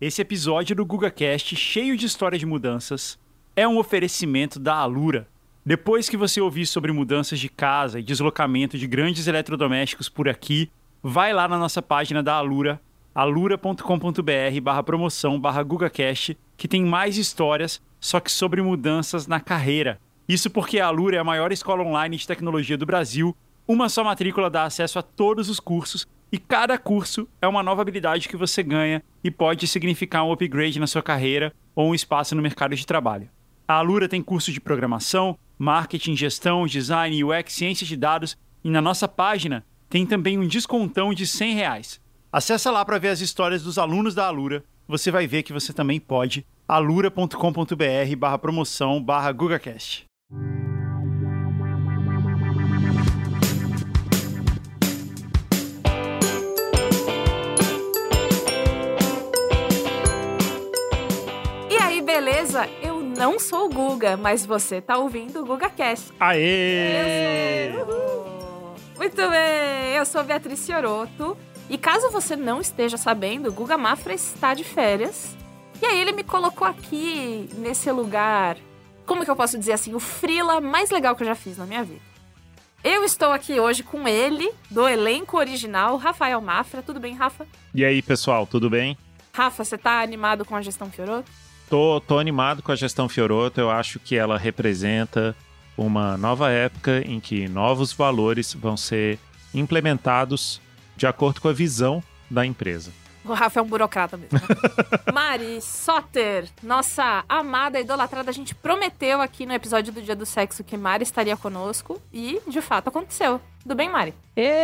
Esse episódio do GugaCast, cheio de história de mudanças, é um oferecimento da Alura. Depois que você ouvir sobre mudanças de casa e deslocamento de grandes eletrodomésticos por aqui, vai lá na nossa página da Alura, alura.com.br/promoção/GugaCast, que tem mais histórias, só que sobre mudanças na carreira. Isso porque a Alura é a maior escola online de tecnologia do Brasil, uma só matrícula dá acesso a todos os cursos, e cada curso é uma nova habilidade que você ganha e pode significar um upgrade na sua carreira ou um espaço no mercado de trabalho. A Alura tem curso de programação, marketing, gestão, design, UX, ciências de dados, e na nossa página tem também um descontão de R$100. Acesse lá para ver as histórias dos alunos da Alura. Você vai ver que você também pode. alura.com.br/promoção/GugaCast. Beleza? Eu não sou o Guga, mas você tá ouvindo o GugaCast. Aê! Muito bem, eu sou Beatriz Fioroto. E caso você não esteja sabendo, o Guga Mafra está de férias. E aí ele me colocou aqui, nesse lugar, como que eu posso dizer assim, o freela mais legal que eu já fiz na minha vida. Eu estou aqui hoje com ele, do elenco original, Rafael Mafra. Tudo bem, Rafa? E aí, pessoal, tudo bem? Rafa, você tá animado com a gestão Fioroto? Tô animado com a gestão Fioroto. Eu acho que ela representa uma nova época em que novos valores vão ser implementados de acordo com a visão da empresa. O Rafa é um burocrata mesmo. Né? Mari Soter, nossa amada, idolatrada, a gente prometeu aqui no episódio do Dia do Sexo que Mari estaria conosco e, de fato, aconteceu. Tudo bem, Mari?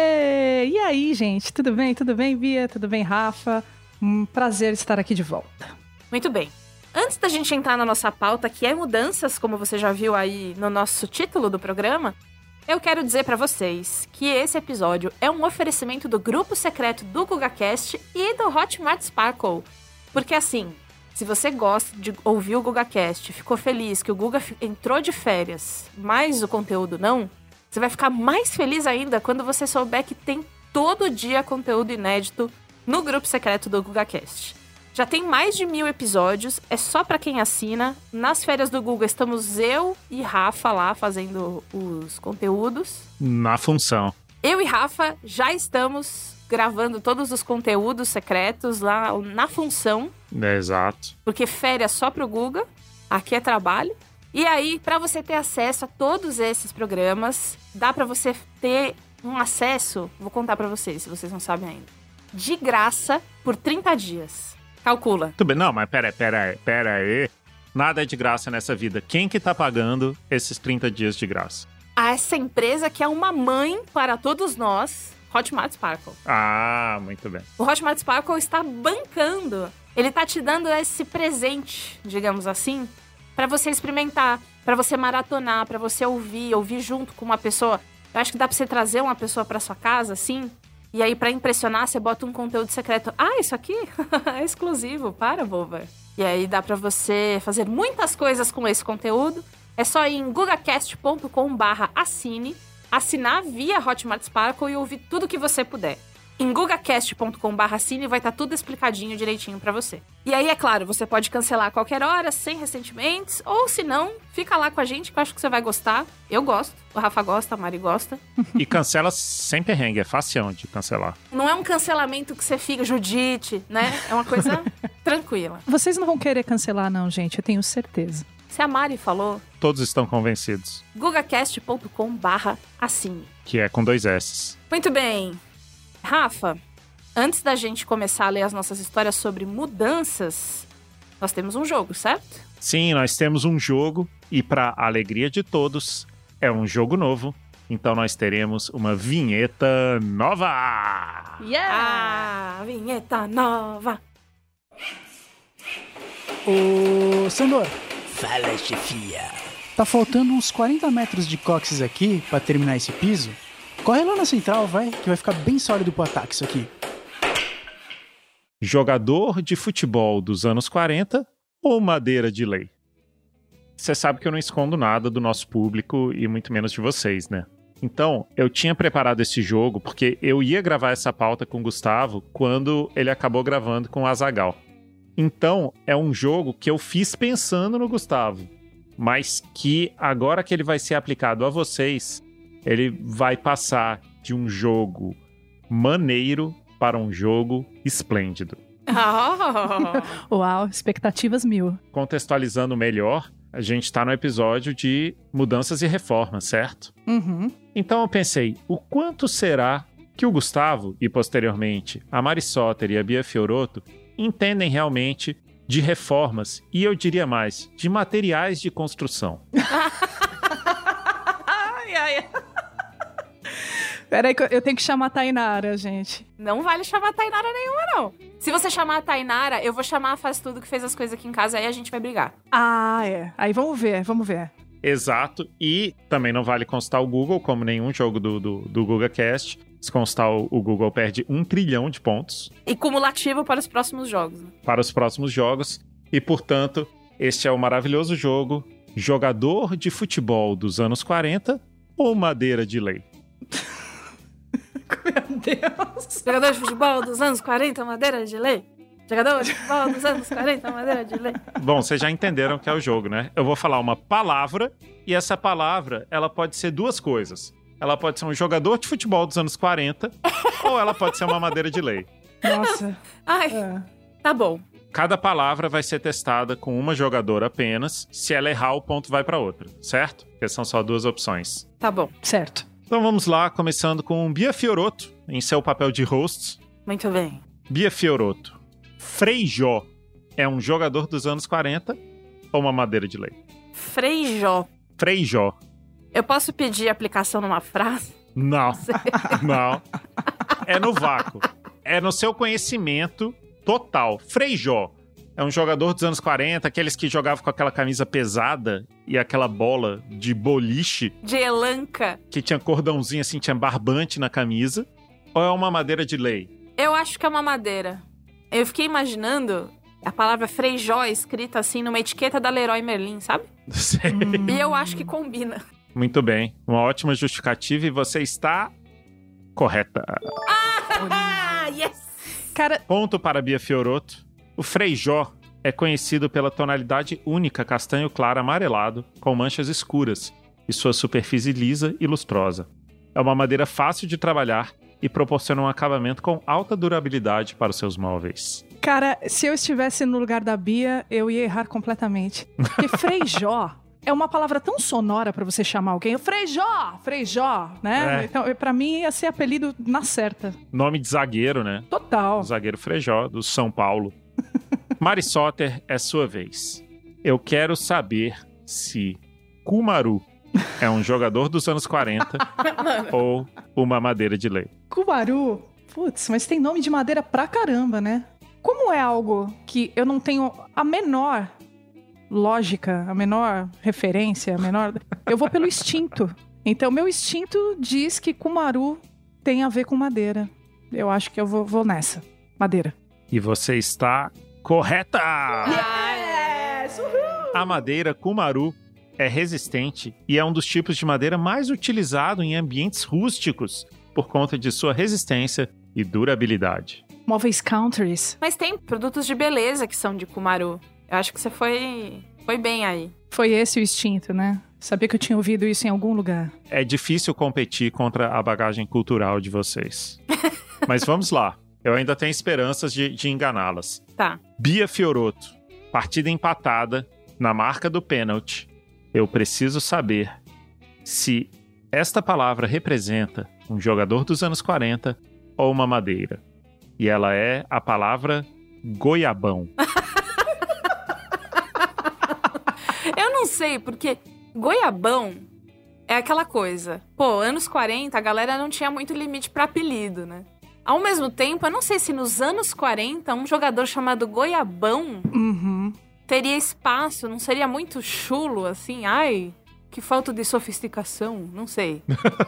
E aí, gente? Tudo bem? Tudo bem, Bia? Tudo bem, Rafa? Um prazer estar aqui de volta. Muito bem. Antes da gente entrar na nossa pauta, que é mudanças, como você já viu aí no nosso título do programa, eu quero dizer pra vocês que esse episódio é um oferecimento do grupo secreto do GugaCast e do Hotmart Sparkle. Porque assim, se você gosta de ouvir o GugaCast, ficou feliz que o Guga entrou de férias, mas o conteúdo não, você vai ficar mais feliz ainda quando você souber que tem todo dia conteúdo inédito no grupo secreto do GugaCast. Já tem mais de 1000 episódios, é só pra quem assina. Nas férias do Guga estamos eu e Rafa lá fazendo os conteúdos. Na função. Eu e Rafa já estamos gravando todos os conteúdos secretos lá na função. Exato. Porque férias só pro Guga, aqui é trabalho. E aí, pra você ter acesso a todos esses programas, dá pra você ter um acesso, vou contar pra vocês, se vocês não sabem ainda, de graça por 30 dias. Calcula. Tudo bem, não, mas pera aí. Nada é de graça nessa vida. Quem que tá pagando esses 30 dias de graça? Essa empresa que é uma mãe para todos nós, Hotmart Sparkle. Ah, muito bem. O Hotmart Sparkle está bancando. Ele tá te dando esse presente, digamos assim, para você experimentar, para você maratonar, para você ouvir junto com uma pessoa. Eu acho que dá pra você trazer uma pessoa pra sua casa, assim. E aí, pra impressionar, você bota um conteúdo secreto. Ah, isso aqui é exclusivo, para, boba. E aí dá pra você fazer muitas coisas com esse conteúdo. É só ir em gugacast.com/assine, assinar via Hotmart Sparkle e ouvir tudo que você puder. Em gugacast.com/assine vai estar tudo explicadinho direitinho pra você. E aí, é claro, você pode cancelar a qualquer hora, sem ressentimentos, ou se não, fica lá com a gente que eu acho que você vai gostar. Eu gosto, o Rafa gosta, a Mari gosta. E cancela sem perrengue, é facião de cancelar. Não é um cancelamento que você fica, Judite, né? É uma coisa tranquila. Vocês não vão querer cancelar não, gente, eu tenho certeza. Se a Mari falou... Todos estão convencidos. gugacast.com/assine. Que é com 2 S. Muito bem. Rafa, antes da gente começar a ler as nossas histórias sobre mudanças, nós temos um jogo, certo? Sim, nós temos um jogo e, para a alegria de todos, é um jogo novo. Então nós teremos uma vinheta nova! Yeah! Vinheta nova! Ô, Sandor, Fala, chefia. tá faltando uns 40 metros de cóccix aqui pra terminar esse piso. Corre lá na central, vai, que vai ficar bem sólido pro ataque isso aqui. Jogador de futebol dos anos 40 ou madeira de lei? Você sabe que eu não escondo nada do nosso público e muito menos de vocês, né? Então, eu tinha preparado esse jogo porque eu ia gravar essa pauta com o Gustavo quando ele acabou gravando com o Azaghal. Então, é um jogo que eu fiz pensando no Gustavo, mas que agora que ele vai ser aplicado a vocês, ele vai passar de um jogo maneiro para um jogo esplêndido. Uau, expectativas 1000. Contextualizando melhor, a gente está no episódio de mudanças e reformas, certo? Uhum. Então eu pensei, o quanto será que o Gustavo e posteriormente a Mari Soter e a Bia Fiorotto entendem realmente de reformas e eu diria mais, de materiais de construção. Ai. Peraí, que eu tenho que chamar a Tainara, gente. Não vale chamar a Tainara nenhuma, não. Se você chamar a Tainara, eu vou chamar a Faz Tudo que fez as coisas aqui em casa, aí a gente vai brigar. Ah, é. Aí vamos ver. Exato, e também não vale constar o Google, como nenhum jogo do GugaCast. Se constar o Google perde 1 trilhão de pontos. E cumulativo para os próximos jogos. Para os próximos jogos. E, portanto, este é o maravilhoso jogo Jogador de Futebol dos anos 40 ou Madeira de Lei? Meu Deus. Jogador de futebol dos anos 40, madeira de lei. Jogador de futebol dos anos 40, madeira de lei. Bom, vocês já entenderam que é o jogo, né? Eu vou falar uma palavra e essa palavra, ela pode ser duas coisas. Ela pode ser um jogador de futebol dos anos 40 ou ela pode ser uma madeira de lei. Nossa. Ai, tá bom. Cada palavra vai ser testada com uma jogadora apenas. Se ela errar, o ponto vai para outra, certo? Porque são só duas opções. Tá bom. Certo. Então vamos lá, começando com Bia Fiorotto, em seu papel de host. Muito bem. Bia Fiorotto, Frejó é um jogador dos anos 40 ou uma madeira de lei? Frejó. Frejó. Eu posso pedir aplicação numa frase? Não, não. É no vácuo. É no seu conhecimento total. Frejó é um jogador dos anos 40, aqueles que jogavam com aquela camisa pesada e aquela bola de boliche. De elanca. Que tinha cordãozinho assim, tinha barbante na camisa. Ou é uma madeira de lei? Eu acho que é uma madeira. Eu fiquei imaginando a palavra Frejó escrita assim numa etiqueta da Leroy Merlin, sabe? Sei. E eu acho que combina. Muito bem. Uma ótima justificativa e você está correta. Ah, yes! Cara, Ponto para Bia Fiorotto. O Frejó é conhecido pela tonalidade única castanho claro amarelado com manchas escuras e sua superfície lisa e lustrosa. É uma madeira fácil de trabalhar e proporciona um acabamento com alta durabilidade para os seus móveis. cara, se eu estivesse no lugar da Bia, eu ia errar completamente. Porque Frejó é uma palavra tão sonora pra você chamar alguém. Frejó, né? É. Então, pra mim, ia ser apelido na certa. Nome de zagueiro, né? Total. O zagueiro Frejó, do São Paulo. Mari Soter, é sua vez. Eu quero saber se Kumaru é um jogador dos anos 40 ou uma madeira de lei. Kumaru, putz, mas tem nome de madeira pra caramba, né? Como é algo que eu não tenho a menor lógica, a menor referência, eu vou pelo instinto. Então, meu instinto diz que Kumaru tem a ver com madeira. Eu acho que eu vou nessa. Madeira. E você está correta! Yes! Uhul! A madeira Kumaru é resistente e é um dos tipos de madeira mais utilizado em ambientes rústicos por conta de sua resistência e durabilidade. Móveis countries. Mas tem produtos de beleza que são de Kumaru. Eu acho que você foi bem aí. Foi esse o instinto, né? Sabia que eu tinha ouvido isso em algum lugar. É difícil competir contra a bagagem cultural de vocês. Mas vamos lá. Eu ainda tenho esperanças de enganá-las. Tá. Bia Fiorotto, partida empatada na marca do pênalti. Eu preciso saber se esta palavra representa um jogador dos anos 40 ou uma madeira. E ela é a palavra goiabão. Eu não sei, porque goiabão é aquela coisa. Pô, anos 40, a galera não tinha muito limite pra apelido, né? Ao mesmo tempo, eu não sei se nos anos 40, um jogador chamado Goiabão teria espaço, não seria muito chulo, assim? Ai, que falta de sofisticação, não sei.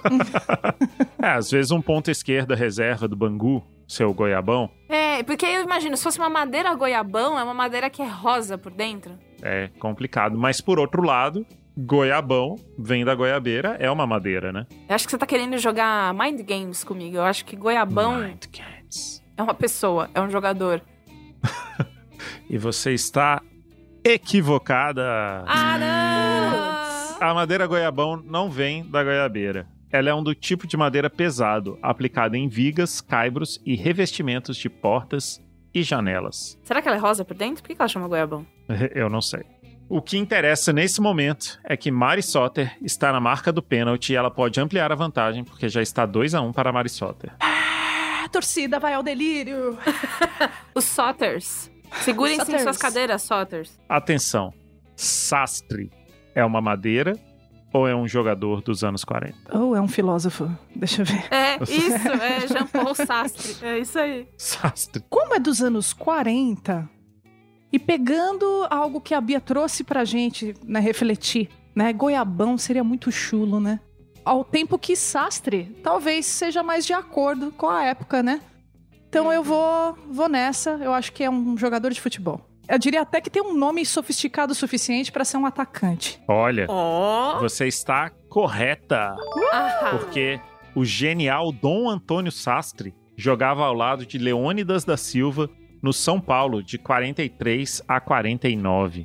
Às vezes um ponta esquerda reserva do Bangu, seu Goiabão. É, porque eu imagino, se fosse uma madeira Goiabão, é uma madeira que é rosa por dentro. É complicado, mas por outro lado, goiabão vem da goiabeira, é uma madeira, né? Eu acho que você tá querendo jogar Mind Games comigo. Eu acho que Goiabão Mind Games. é uma pessoa, é um jogador. E você está equivocada. Ah, não! A madeira goiabão não vem da goiabeira. Ela é um do tipo de madeira pesado, aplicada em vigas, caibros e revestimentos de portas e janelas. Será que ela é rosa por dentro? Por que ela chama goiabão? Eu não sei. O que interessa nesse momento é que Mari Soter está na marca do pênalti e ela pode ampliar a vantagem, porque já está 2-1 para Mari Soter. A torcida vai ao delírio. Os Soters. Segurem-se em suas cadeiras, Soters. Atenção, sastre é uma madeira ou é um jogador dos anos 40? Ou é um filósofo? Deixa eu ver. É, isso, é Jean-Paul Sastre. É isso aí. Sastre. Como é dos anos 40, e pegando algo que a Bia trouxe pra gente, né, refletir, né, goiabão seria muito chulo, né? Ao tempo que sastre talvez seja mais de acordo com a época, né? Então eu vou nessa, eu acho que é um jogador de futebol. Eu diria até que tem um nome sofisticado o suficiente pra ser um atacante. Olha, Ó. você está correta, Ah. porque o genial Dom Antônio Sastre jogava ao lado de Leônidas da Silva no São Paulo de 43 a 49.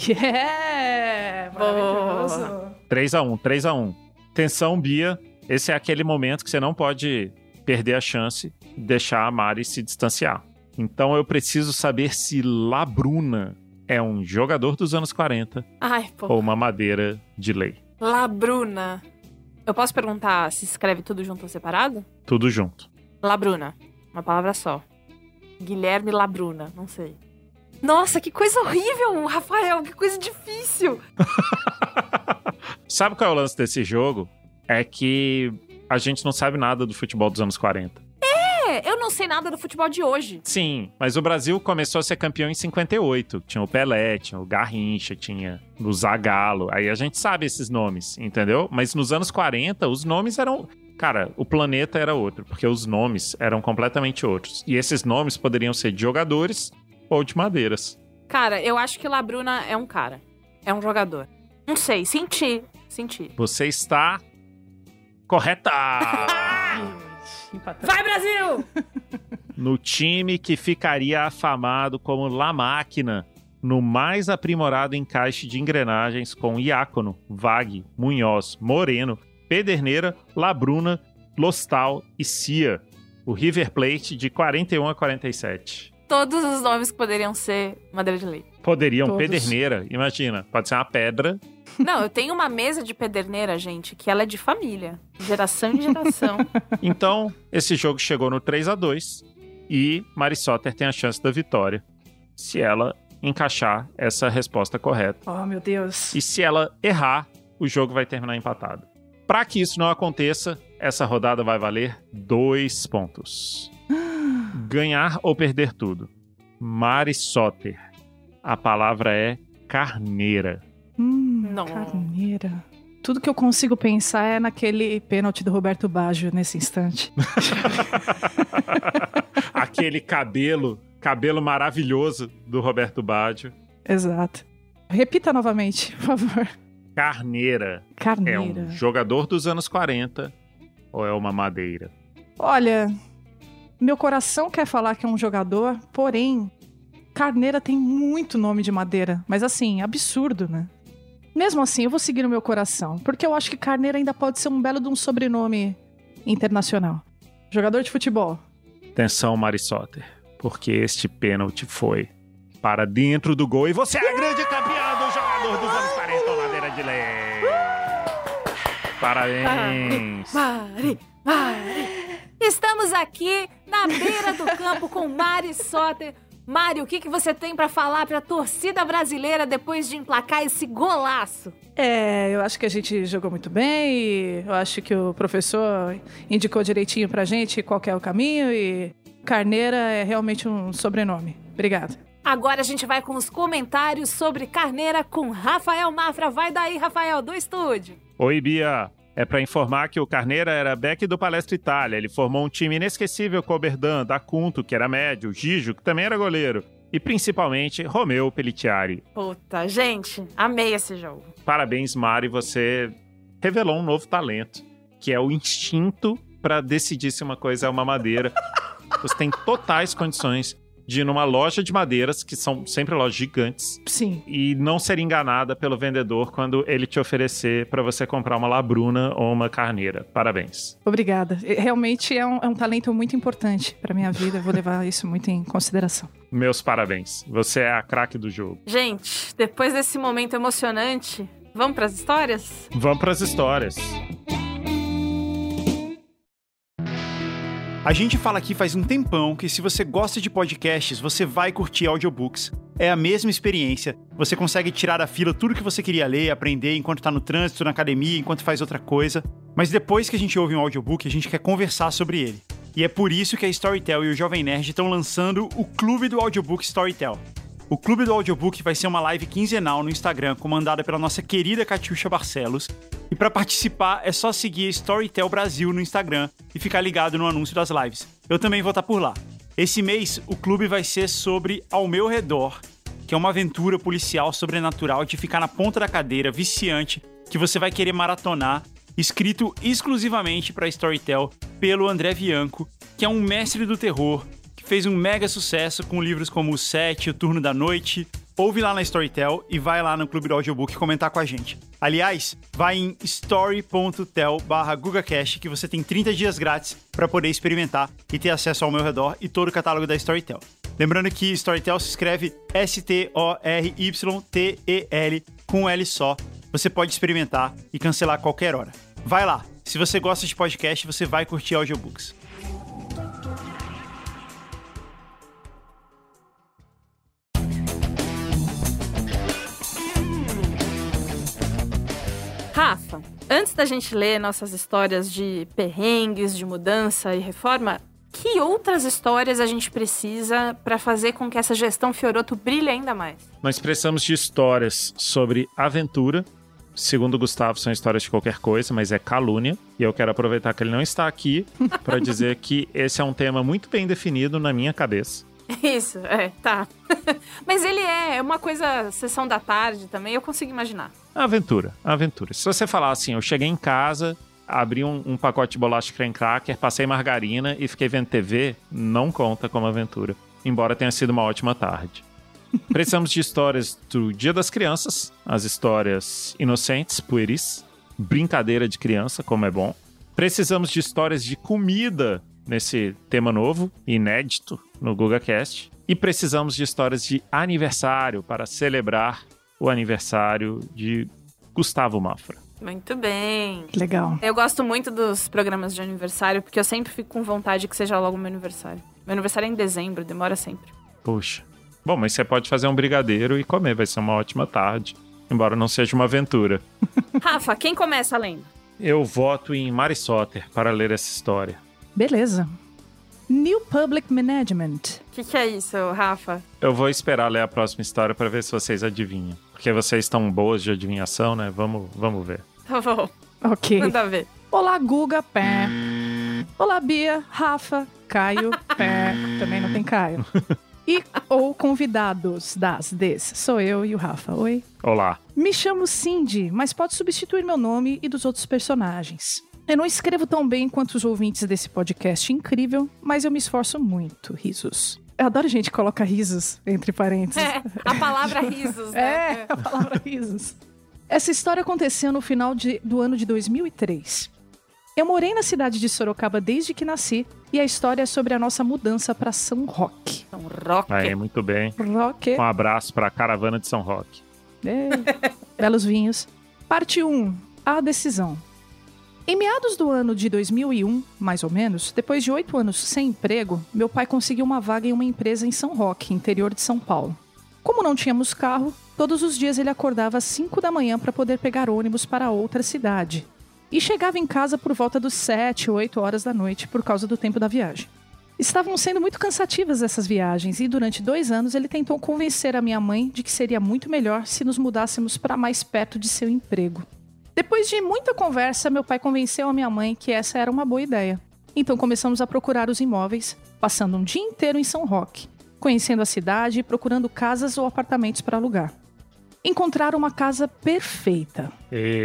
Yeah! Maravilhoso! 3-1. Atenção, Bia, esse é aquele momento que você não pode perder a chance de deixar a Mari se distanciar. Então eu preciso saber se Labruna é um jogador dos anos 40 Ai, pô. ou uma madeira de lei. Labruna. Eu posso perguntar se escreve tudo junto ou separado? Tudo junto. Labruna. Uma palavra só. Guilherme Labruna. Não sei. Nossa, que coisa horrível, Rafael. Que coisa difícil. Sabe qual é o lance desse jogo? É que a gente não sabe nada do futebol dos anos 40. Eu não sei nada do futebol de hoje. Sim, mas o Brasil começou a ser campeão em 58. Tinha o Pelé, tinha o Garrincha, tinha o Zagallo. Aí a gente sabe esses nomes, entendeu? Mas nos anos 40, os nomes eram... Cara, o planeta era outro, porque os nomes eram completamente outros. E esses nomes poderiam ser de jogadores ou de madeiras. Cara, eu acho que Labruna é um cara. É um jogador. Não sei, senti. Você está correta! Vai, Brasil! No time que ficaria afamado como La Máquina, no mais aprimorado encaixe de engrenagens com Iácono, Vag, Munhoz, Moreno, Pederneira, Labruna, Lostal e Cia. O River Plate de 41 a 47. Todos os nomes que poderiam ser madeira de lei. Poderiam, Todos. Pederneira, imagina, pode ser uma pedra. Não, eu tenho uma mesa de pederneira, gente, que ela é de família. Geração em geração. Então, esse jogo chegou no 3-2 e Mari Soter tem a chance da vitória, se ela encaixar essa resposta correta. Oh, meu Deus. E se ela errar, o jogo vai terminar empatado. Para que isso não aconteça, essa rodada vai valer 2 pontos. Ganhar ou perder tudo. Mari Soter. A palavra é carneira. Não. Carneira. Tudo que eu consigo pensar é naquele pênalti do Roberto Baggio nesse instante. Aquele cabelo maravilhoso do Roberto Baggio. Exato. Repita novamente, por favor. Carneira. Carneira. É um jogador dos anos 40 ou é uma madeira? Olha, meu coração quer falar que é um jogador, porém, carneira tem muito nome de madeira. Mas assim, absurdo, né? Mesmo assim, eu vou seguir o meu coração, porque eu acho que carneira ainda pode ser um belo de um sobrenome internacional. Jogador de futebol. Atenção, Mari Soter, porque este pênalti foi para dentro do gol e você é a grande campeã do jogador dos anos 40, madeira de lei. Parabéns. Mari. Estamos aqui na beira do campo com Mari Soter. Mari, o que você tem pra falar pra torcida brasileira depois de emplacar esse golaço? Eu acho que a gente jogou muito bem e eu acho que o professor indicou direitinho pra gente qual que é o caminho e carneira é realmente um sobrenome. Obrigada. Agora a gente vai com os comentários sobre carneira com Rafael Mafra. Vai daí, Rafael, do estúdio. Oi, Bia. É para informar que o Carneira era back do Palestra Itália. Ele formou um time inesquecível com o Oberdan, D'Acunto, que era médio, Gijo, que também era goleiro, e principalmente Romeu Pelliciari. Puta, gente, amei esse jogo. Parabéns, Mari, você revelou um novo talento, que é o instinto para decidir se uma coisa é uma madeira. Você tem totais condições de ir numa loja de madeiras, que são sempre lojas gigantes, Sim. e não ser enganada pelo vendedor quando ele te oferecer para você comprar uma labruna ou uma carneira. Parabéns. Obrigada. Realmente é um talento muito importante pra minha vida. Eu vou levar isso muito em consideração. Meus parabéns. Você é a craque do jogo. Gente, depois desse momento emocionante, vamos pras histórias? Vamos para as histórias. A gente fala aqui faz um tempão que se você gosta de podcasts, você vai curtir audiobooks. É a mesma experiência. Você consegue tirar da fila tudo que você queria ler, aprender enquanto tá no trânsito, na academia, enquanto faz outra coisa. Mas depois que a gente ouve um audiobook, a gente quer conversar sobre ele. E é por isso que a Storytel e o Jovem Nerd estão lançando o Clube do Audiobook Storytel. O Clube do Audiobook vai ser uma live quinzenal no Instagram, comandada pela nossa querida Catiuxa Barcelos. E para participar é só seguir Storytel Brasil no Instagram e ficar ligado no anúncio das lives. Eu também vou estar por lá. Esse mês, o clube vai ser sobre Ao Meu Redor, que é uma aventura policial sobrenatural de ficar na ponta da cadeira, viciante, que você vai querer maratonar, escrito exclusivamente para Storytel pelo André Bianco, que é um mestre do terror, que fez um mega sucesso com livros como O Sete, O Turno da Noite. Ouve lá na Storytel e vai lá no Clube do Audiobook comentar com a gente. Aliás, vai em story.tel/GugaCast que você tem 30 dias grátis para poder experimentar e ter acesso ao Meu Redor e todo o catálogo da Storytel. Lembrando que Storytel se escreve STORYTEL com um L só. Você pode experimentar e cancelar a qualquer hora. Vai lá! Se você gosta de podcast, você vai curtir audiobooks. Rafa, antes da gente ler nossas histórias de perrengues, de mudança e reforma, que outras histórias a gente precisa para fazer com que essa gestão Fiorotto brilhe ainda mais? Nós precisamos de histórias sobre aventura. Segundo o Gustavo, são histórias de qualquer coisa, mas é calúnia. E eu quero aproveitar que ele não está aqui para dizer que esse é um tema muito bem definido na minha cabeça. Isso, tá. Mas ele é uma coisa, sessão da tarde também, eu consigo imaginar. Aventura. Se você falar assim, eu cheguei em casa, abri um pacote de bolacha creme cracker, passei margarina e fiquei vendo TV, não conta como aventura. Embora tenha sido uma ótima tarde. Precisamos de histórias do Dia das Crianças, as histórias inocentes, pueris, brincadeira de criança, como é bom. Precisamos de histórias de comida nesse tema novo, inédito, no GugaCast. E precisamos de histórias de aniversário para celebrar o aniversário de Gustavo Mafra. Muito bem. Legal. Eu gosto muito dos programas de aniversário, porque eu sempre fico com vontade que seja logo meu aniversário. Meu aniversário é em dezembro, demora sempre. Poxa. Bom, mas você pode fazer um brigadeiro e comer, vai ser uma ótima tarde. Embora não seja uma aventura. Rafa, quem começa lendo? Eu voto em Mari Soter para ler essa história. Beleza. New Public Management. O que é isso, Rafa? Eu vou esperar ler a próxima história para ver se vocês adivinham. Porque vocês estão boas de adivinhação, né? Vamos ver. Tá bom. Ok. Manda ver. Olá, Guga, pé. Olá, Bia, Rafa, Caio, pé. Também não tem Caio. E ou convidados des. Sou eu e o Rafa. Oi. Olá. Me chamo Cindy, mas pode substituir meu nome e dos outros personagens. Eu não escrevo tão bem quanto os ouvintes desse podcast incrível, mas eu me esforço muito. Risos. Eu adoro gente que coloca risos entre parênteses. A palavra risos, né? A palavra risos. Essa história aconteceu no final do ano de 2003. Eu morei na cidade de Sorocaba desde que nasci e a história é sobre a nossa mudança para São Roque. São Roque. Aí, muito bem. Roque. Um abraço para a caravana de São Roque. Belos vinhos. Parte 1. A decisão. Em meados do ano de 2001, mais ou menos, depois de 8 anos sem emprego, meu pai conseguiu uma vaga em uma empresa em São Roque, interior de São Paulo. Como não tínhamos carro, todos os dias ele acordava às 5 da manhã para poder pegar ônibus para outra cidade. E chegava em casa por volta dos 7, 8 horas da noite por causa do tempo da viagem. Estavam sendo muito cansativas essas viagens e durante 2 anos ele tentou convencer a minha mãe de que seria muito melhor se nos mudássemos para mais perto de seu emprego. Depois de muita conversa, meu pai convenceu a minha mãe que essa era uma boa ideia. Então começamos a procurar os imóveis, passando um dia inteiro em São Roque, conhecendo a cidade e procurando casas ou apartamentos para alugar. Encontraram uma casa perfeita.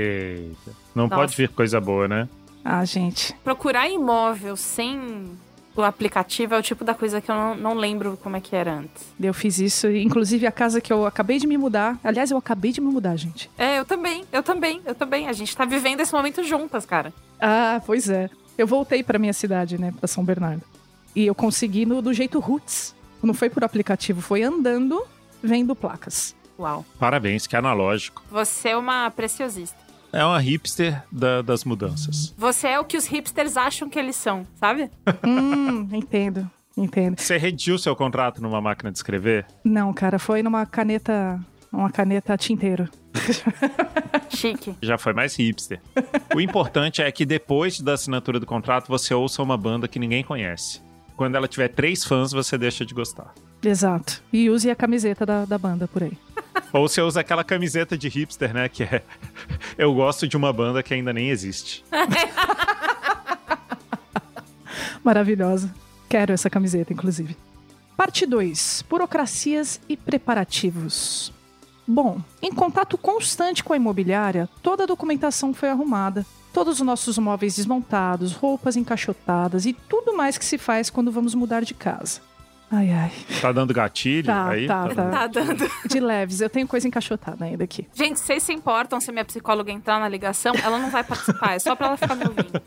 Eita. Não Nossa. pode vir coisa boa, né? Ah, gente. Procurar imóvel sem O aplicativo é o tipo da coisa que eu não lembro como é que era antes. Eu fiz isso, inclusive a casa que eu acabei de me mudar. Aliás, eu acabei de me mudar, gente. Eu também. A gente tá vivendo esse momento juntas, cara. Ah, pois é. Eu voltei pra minha cidade, né, pra São Bernardo. E eu consegui do jeito roots. Não foi por aplicativo, foi andando, vendo placas. Uau. Parabéns, que analógico. Você é uma preciosista. É uma hipster das mudanças. Você é o que os hipsters acham que eles são, sabe? Entendo. Você redigiu seu contrato numa máquina de escrever? Não, cara, foi numa caneta tinteiro. Chique. Já foi mais hipster. O importante é que depois da assinatura do contrato, você ouça uma banda que ninguém conhece. Quando ela tiver 3 fãs, você deixa de gostar. Exato. E use a camiseta da banda por aí. Ou você usa aquela camiseta de hipster, né? Que é... Eu gosto de uma banda que ainda nem existe. Maravilhosa. Quero essa camiseta, inclusive. Parte 2. Burocracias e preparativos. Bom, em contato constante com a imobiliária, toda a documentação foi arrumada. Todos os nossos móveis desmontados, roupas encaixotadas e tudo mais que se faz quando vamos mudar de casa. Ai, ai. Tá dando gatilho aí? Tá. Tá dando. De leves, eu tenho coisa encaixotada ainda aqui. Gente, vocês se importam se minha psicóloga entrar na ligação? Ela não vai participar, é só pra ela ficar me ouvindo.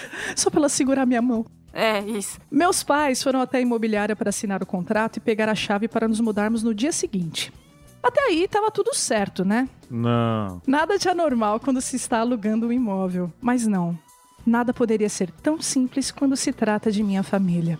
Só pra ela segurar minha mão. É, isso. Meus pais foram até a imobiliária para assinar o contrato e pegar a chave para nos mudarmos no dia seguinte. Até aí tava tudo certo, né? Não. Nada de anormal quando se está alugando um imóvel. Mas não. Nada poderia ser tão simples quando se trata de minha família.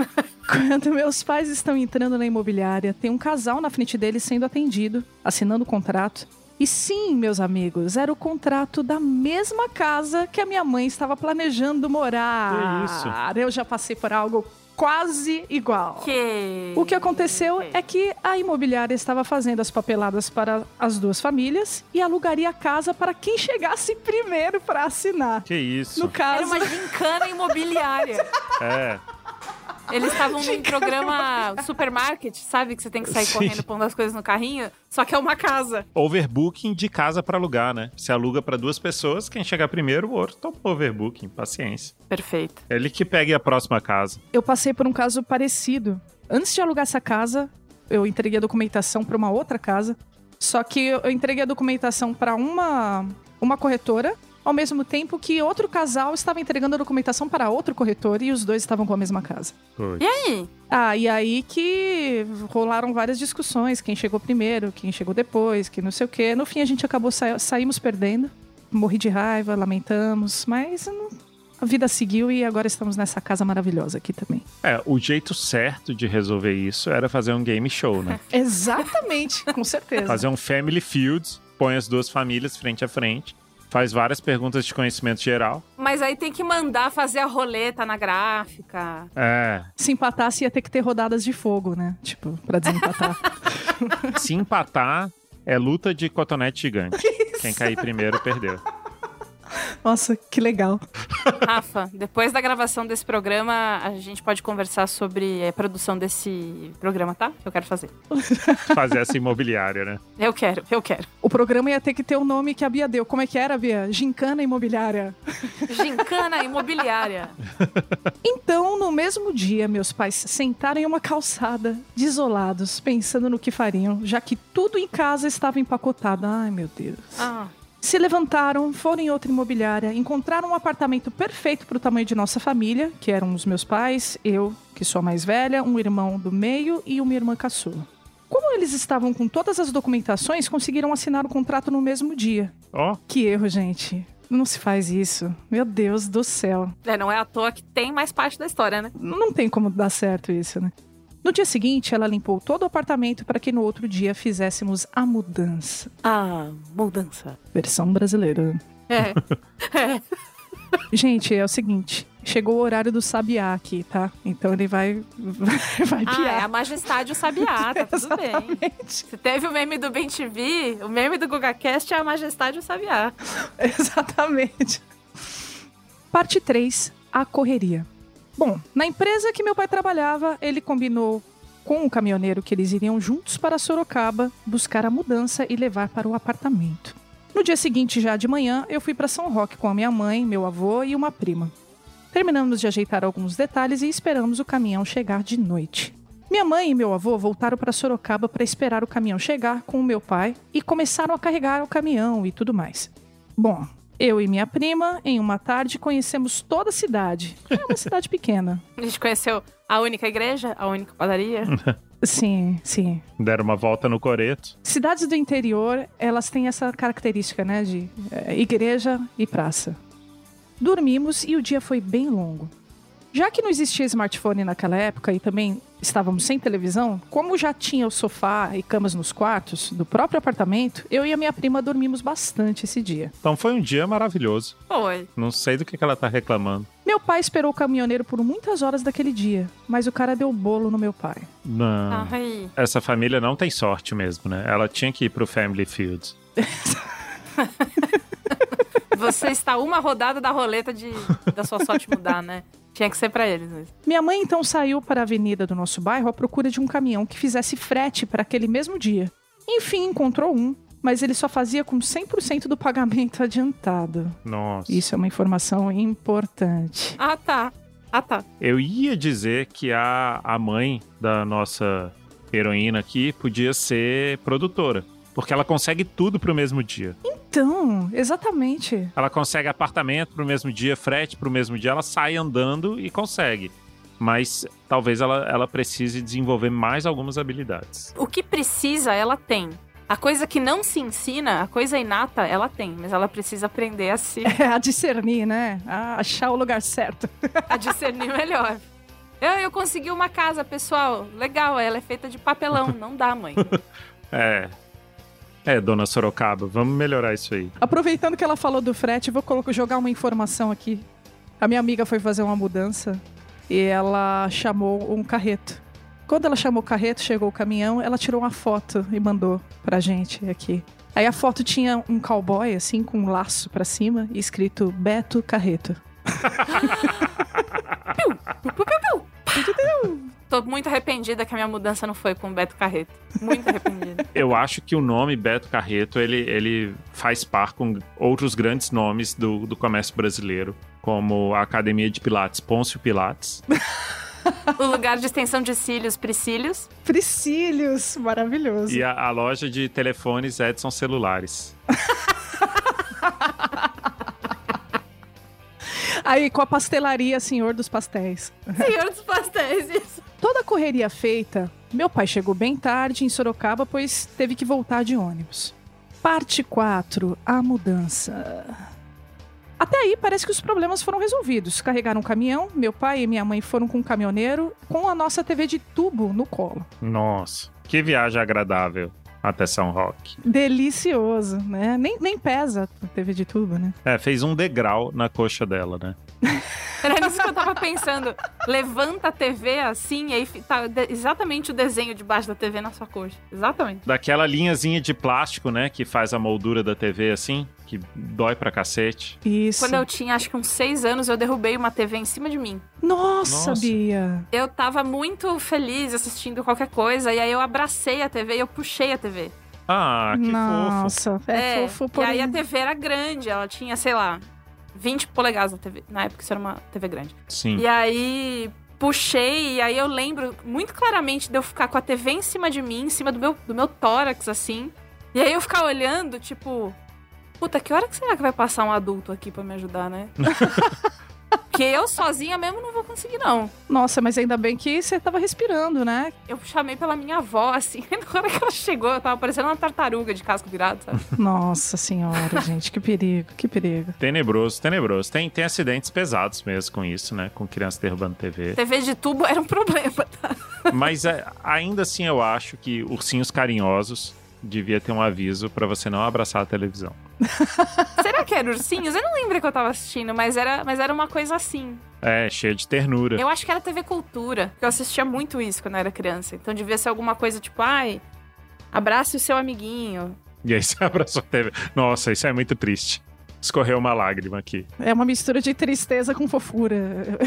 Quando meus pais estão entrando na imobiliária, tem um casal na frente deles sendo atendido, assinando o contrato. E sim, meus amigos, era o contrato da mesma casa que a minha mãe estava planejando morar. Que isso? Eu já passei por algo quase igual. O que aconteceu é que a imobiliária estava fazendo as papeladas para as 2 famílias e alugaria a casa para quem chegasse primeiro para assinar. Que isso? No caso... Era uma gincana imobiliária. É. Eles estavam num programa supermarket, sabe? Que você tem que sair correndo pondo as coisas no carrinho. Só que é uma casa. Overbooking de casa pra alugar, né? Você aluga pra 2 pessoas, quem chegar primeiro, o outro toma overbooking. Paciência. Perfeito. Ele que pegue a próxima casa. Eu passei por um caso parecido. Antes de alugar essa casa, eu entreguei a documentação para uma outra casa. Só que eu entreguei a documentação para uma corretora, ao mesmo tempo que outro casal estava entregando a documentação para outro corretor e os 2 estavam com a mesma casa. Putz. E aí? E aí que rolaram várias discussões, quem chegou primeiro, quem chegou depois, que não sei o quê. No fim a gente acabou saímos perdendo, morri de raiva, lamentamos, mas a vida seguiu e agora estamos nessa casa maravilhosa aqui também. O jeito certo de resolver isso era fazer um game show, né? Exatamente, com certeza. Fazer um Family Feud, põe as 2 famílias frente a frente, faz várias perguntas de conhecimento geral. Mas aí tem que mandar fazer a roleta na gráfica. Se empatasse, ia ter que ter rodadas de fogo, né? Tipo, pra desempatar. Se empatar, é luta de cotonete gigante. Quem cair primeiro, perdeu. Nossa, que legal. Rafa, depois da gravação desse programa, a gente pode conversar sobre a produção desse programa, tá? Que eu quero fazer. Fazer essa imobiliária, né? Eu quero. O programa ia ter que ter o nome que a Bia deu. Como é que era, Bia? Gincana Imobiliária. Gincana Imobiliária. Então, no mesmo dia, meus pais sentaram em uma calçada, desolados, pensando no que fariam, já que tudo em casa estava empacotado. Ai, meu Deus. Se levantaram, foram em outra imobiliária, encontraram um apartamento perfeito para o tamanho de nossa família, que eram os meus pais, eu, que sou a mais velha, um irmão do meio e uma irmã caçula. Como eles estavam com todas as documentações, conseguiram assinar o contrato no mesmo dia. Que erro, gente. Não se faz isso. Meu Deus do céu. Não é à toa que tem mais parte da história, né? Não tem como dar certo isso, né? No dia seguinte, ela limpou todo o apartamento para que no outro dia fizéssemos a mudança. A mudança. Versão brasileira. Gente, é o seguinte. Chegou o horário do sabiá aqui, tá? Então ele vai piar. É a majestade o sabiá, tá tudo bem. Se teve o meme do Bem TV, o meme do GugaCast é a majestade o sabiá. Exatamente. Parte 3, a correria. Bom, na empresa que meu pai trabalhava, ele combinou com o caminhoneiro que eles iriam juntos para Sorocaba buscar a mudança e levar para o apartamento. No dia seguinte, já de manhã, eu fui para São Roque com a minha mãe, meu avô e uma prima. Terminamos de ajeitar alguns detalhes e esperamos o caminhão chegar de noite. Minha mãe e meu avô voltaram para Sorocaba para esperar o caminhão chegar com o meu pai e começaram a carregar o caminhão e tudo mais. Bom, eu e minha prima, em uma tarde, conhecemos toda a cidade. É uma cidade pequena. A gente conheceu a única igreja, a única padaria. Sim, sim. Deram uma volta no coreto. Cidades do interior, elas têm essa característica, né, de igreja e praça. Dormimos e o dia foi bem longo. Já que não existia smartphone naquela época e também estávamos sem televisão, como já tinha o sofá e camas nos quartos do próprio apartamento, eu e a minha prima dormimos bastante esse dia. Então foi um dia maravilhoso. Foi. Não sei do que ela tá reclamando. Meu pai esperou o caminhoneiro por muitas horas daquele dia, mas o cara deu bolo no meu pai. Não. Ai. Essa família não tem sorte mesmo, né? Ela tinha que ir pro Family Field. Você está uma rodada da roleta da sua sorte mudar, né? Tinha que ser pra eles mesmo. Minha mãe então saiu para a avenida do nosso bairro à procura de um caminhão que fizesse frete para aquele mesmo dia. Enfim, encontrou um, mas ele só fazia com 100% do pagamento adiantado. Nossa. Isso é uma informação importante. Ah, tá. Eu ia dizer que a mãe da nossa heroína aqui podia ser produtora. Porque ela consegue tudo pro mesmo dia. Então, exatamente. Ela consegue apartamento pro mesmo dia, frete pro mesmo dia, ela sai andando e consegue. Mas talvez ela precise desenvolver mais algumas habilidades. O que precisa, ela tem. A coisa que não se ensina, a coisa inata, ela tem. Mas ela precisa aprender a se... A discernir, né? A achar o lugar certo. A discernir melhor. Eu consegui uma casa, pessoal. Legal, ela é feita de papelão. Não dá, mãe. Dona Sorocaba, vamos melhorar isso aí. Aproveitando que ela falou do frete, vou jogar uma informação aqui. A minha amiga foi fazer uma mudança e ela chamou um carreto. Quando ela chamou o carreto, chegou o caminhão, ela tirou uma foto e mandou pra gente aqui. Aí a foto tinha um cowboy, assim, com um laço pra cima e escrito Beto Carreto. Tô muito arrependida que a minha mudança não foi com o Beto Carreto. Muito arrependida. Eu acho que o nome Beto Carreto, ele faz par com outros grandes nomes do comércio brasileiro, como a Academia de Pilates Pôncio Pilates. O lugar de extensão de cílios, Priscílios. Priscílios, maravilhoso. E a loja de telefones Edson Celulares. Aí, com a pastelaria Senhor dos Pastéis. Senhor dos Pastéis, isso. Toda a correria feita, meu pai chegou bem tarde em Sorocaba, pois teve que voltar de ônibus. Parte 4, a mudança. Até aí, parece que os problemas foram resolvidos. Carregaram um caminhão, meu pai e minha mãe foram com um caminhoneiro, com a nossa TV de tubo no colo. Nossa, que viagem agradável até São Roque. Delicioso, né? Nem pesa a TV de tubo, né? Fez um degrau na coxa dela, né? Era nisso que eu tava pensando. Levanta a TV assim, e aí tá exatamente o desenho debaixo da TV na sua coxa. Exatamente. Daquela linhazinha de plástico, né? Que faz a moldura da TV assim, que dói pra cacete. Isso. Quando eu tinha, acho que uns 6 anos, eu derrubei uma TV em cima de mim. Nossa, Bia! Eu tava muito feliz assistindo qualquer coisa, e aí eu abracei a TV e eu puxei a TV. Ah, que fofo. Nossa, fofo, porém... E aí a TV era grande, ela tinha, sei lá, 20 polegadas na TV. Na época isso era uma TV grande. Sim. E aí puxei, e aí eu lembro muito claramente de eu ficar com a TV em cima de mim, em cima do meu tórax, assim. E aí eu ficar olhando, tipo... Puta, que hora que será que vai passar um adulto aqui pra me ajudar, né? Porque eu sozinha mesmo não vou conseguir, não. Nossa, mas ainda bem que você tava respirando, né? Eu chamei pela minha avó, assim. Na hora que ela chegou, eu tava parecendo uma tartaruga de casco virado, sabe? Nossa senhora, gente, que perigo, que perigo. Tenebroso, tenebroso. Tem acidentes pesados mesmo com isso, né? Com criança derrubando TV. TV de tubo era um problema, tá? Mas ainda assim eu acho que Ursinhos Carinhosos devia ter um aviso pra você não abraçar a televisão. Será que era Ursinhos? Eu não lembro que eu tava assistindo, mas era uma coisa assim. Cheia de ternura. Eu acho que era TV Cultura, porque eu assistia muito isso quando eu era criança. Então devia ser alguma coisa tipo, abrace o seu amiguinho. E aí você abraçou a TV. Nossa, isso é muito triste. Escorreu uma lágrima aqui. É uma mistura de tristeza com fofura.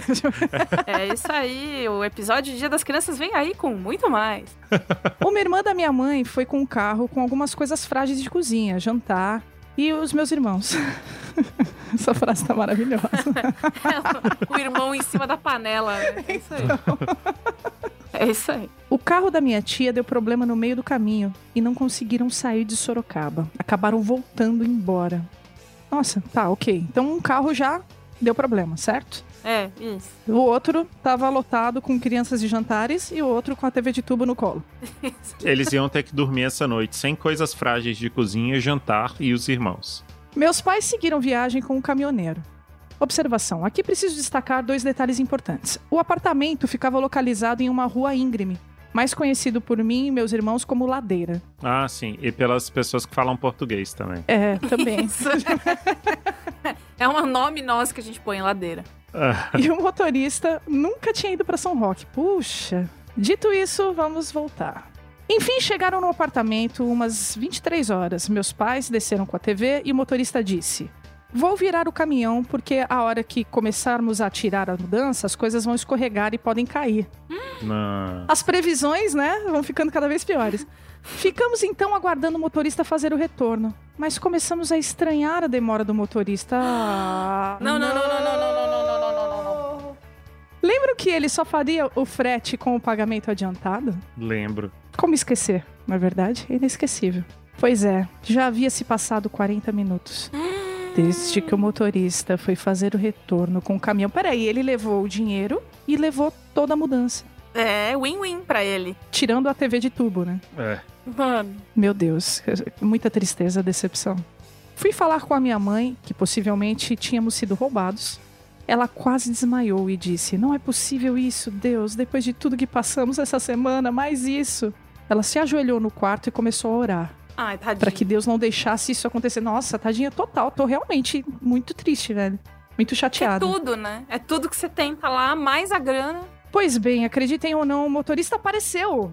É isso aí, o episódio de Dia das Crianças vem aí com muito mais. Uma irmã da minha mãe foi com um carro com algumas coisas frágeis de cozinha, jantar, e os meus irmãos. Essa frase tá maravilhosa. O irmão em cima da panela. É isso aí. É isso aí. O carro da minha tia deu problema no meio do caminho e não conseguiram sair de Sorocaba. Acabaram voltando embora. Nossa, tá, ok. Então um carro já deu problema, certo? É, isso. O outro tava lotado com crianças de jantares e o outro com a TV de tubo no colo. Eles iam ter que dormir essa noite sem coisas frágeis de cozinha, jantar e os irmãos. Meus pais seguiram viagem com um caminhoneiro. Observação, aqui preciso destacar 2 detalhes importantes. O apartamento ficava localizado em uma rua íngreme, mais conhecido por mim e meus irmãos como Ladeira. Ah, sim. E pelas pessoas que falam português também. É, também. Isso. É um nome nosso que a gente põe em Ladeira. E o motorista nunca tinha ido para São Roque. Puxa. Dito isso, vamos voltar. Enfim, chegaram no apartamento umas 23 horas. Meus pais desceram com a TV e o motorista disse: vou virar o caminhão porque a hora que começarmos a tirar a mudança, as coisas vão escorregar e podem cair. Não. As previsões, né, vão ficando cada vez piores. Ficamos então aguardando o motorista fazer o retorno. Mas começamos a estranhar a demora do motorista. Não. Lembram que ele só faria o frete com o pagamento adiantado? Lembro. Como esquecer? Na verdade, é inesquecível. Pois é, já havia se passado 40 minutos. Desde que o motorista foi fazer o retorno com o caminhão. Peraí, ele levou o dinheiro e levou toda a mudança. É, win-win pra ele. Tirando a TV de tubo, né? É. Mano. Meu Deus, muita tristeza, decepção. Fui falar com a minha mãe, que possivelmente tínhamos sido roubados. Ela quase desmaiou e disse: não é possível isso, Deus, depois de tudo que passamos essa semana, mais isso. Ela se ajoelhou no quarto e começou a orar. Ai, tadinho. Pra que Deus não deixasse isso acontecer. Nossa, tadinha total. Tô realmente muito triste, velho. Muito chateada. É tudo, né? É tudo que você tem, tá lá, mais a grana. Pois bem, acreditem ou não, o motorista apareceu.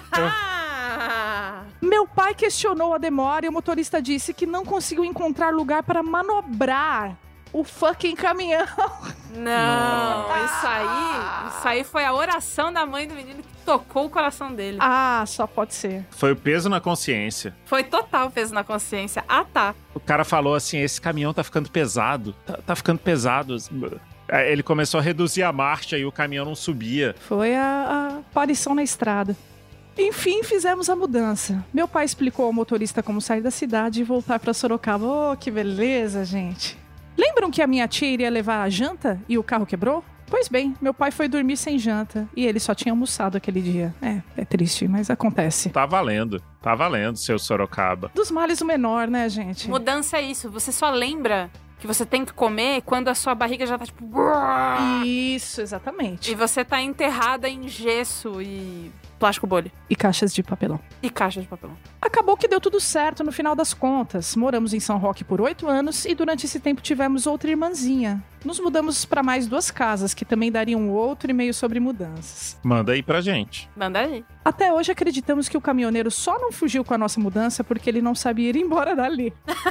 Ah! Meu pai questionou a demora e o motorista disse que não conseguiu encontrar lugar para manobrar o fucking caminhão. Não, isso aí foi a oração da mãe do menino que tocou o coração dele. Ah, só pode ser. Foi o peso na consciência. Foi total peso na consciência. Ah, tá. O cara falou assim, esse caminhão tá ficando pesado. Tá ficando pesado. Aí ele começou a reduzir a marcha e o caminhão não subia. Foi a aparição na estrada. Enfim, fizemos a mudança. Meu pai explicou ao motorista como sair da cidade e voltar para Sorocaba. Oh, que beleza, gente. Lembram que a minha tia iria levar a janta e o carro quebrou? Pois bem, meu pai foi dormir sem janta e ele só tinha almoçado aquele dia. É triste, mas acontece. Tá valendo, seu Sorocaba. Dos males o menor, né, gente? Mudança é isso, você só lembra que você tem que comer quando a sua barriga já tá tipo... Isso, exatamente. E você tá enterrada em gesso e plástico bolha. E caixas de papelão. E caixa de papelão. Acabou que deu tudo certo no final das contas. Moramos em São Roque por 8 anos e durante esse tempo tivemos outra irmãzinha. Nos mudamos para mais 2 casas, que também dariam outro e-mail sobre mudanças. Manda aí pra gente. Manda aí. Até hoje acreditamos que o caminhoneiro só não fugiu com a nossa mudança porque ele não sabia ir embora dali.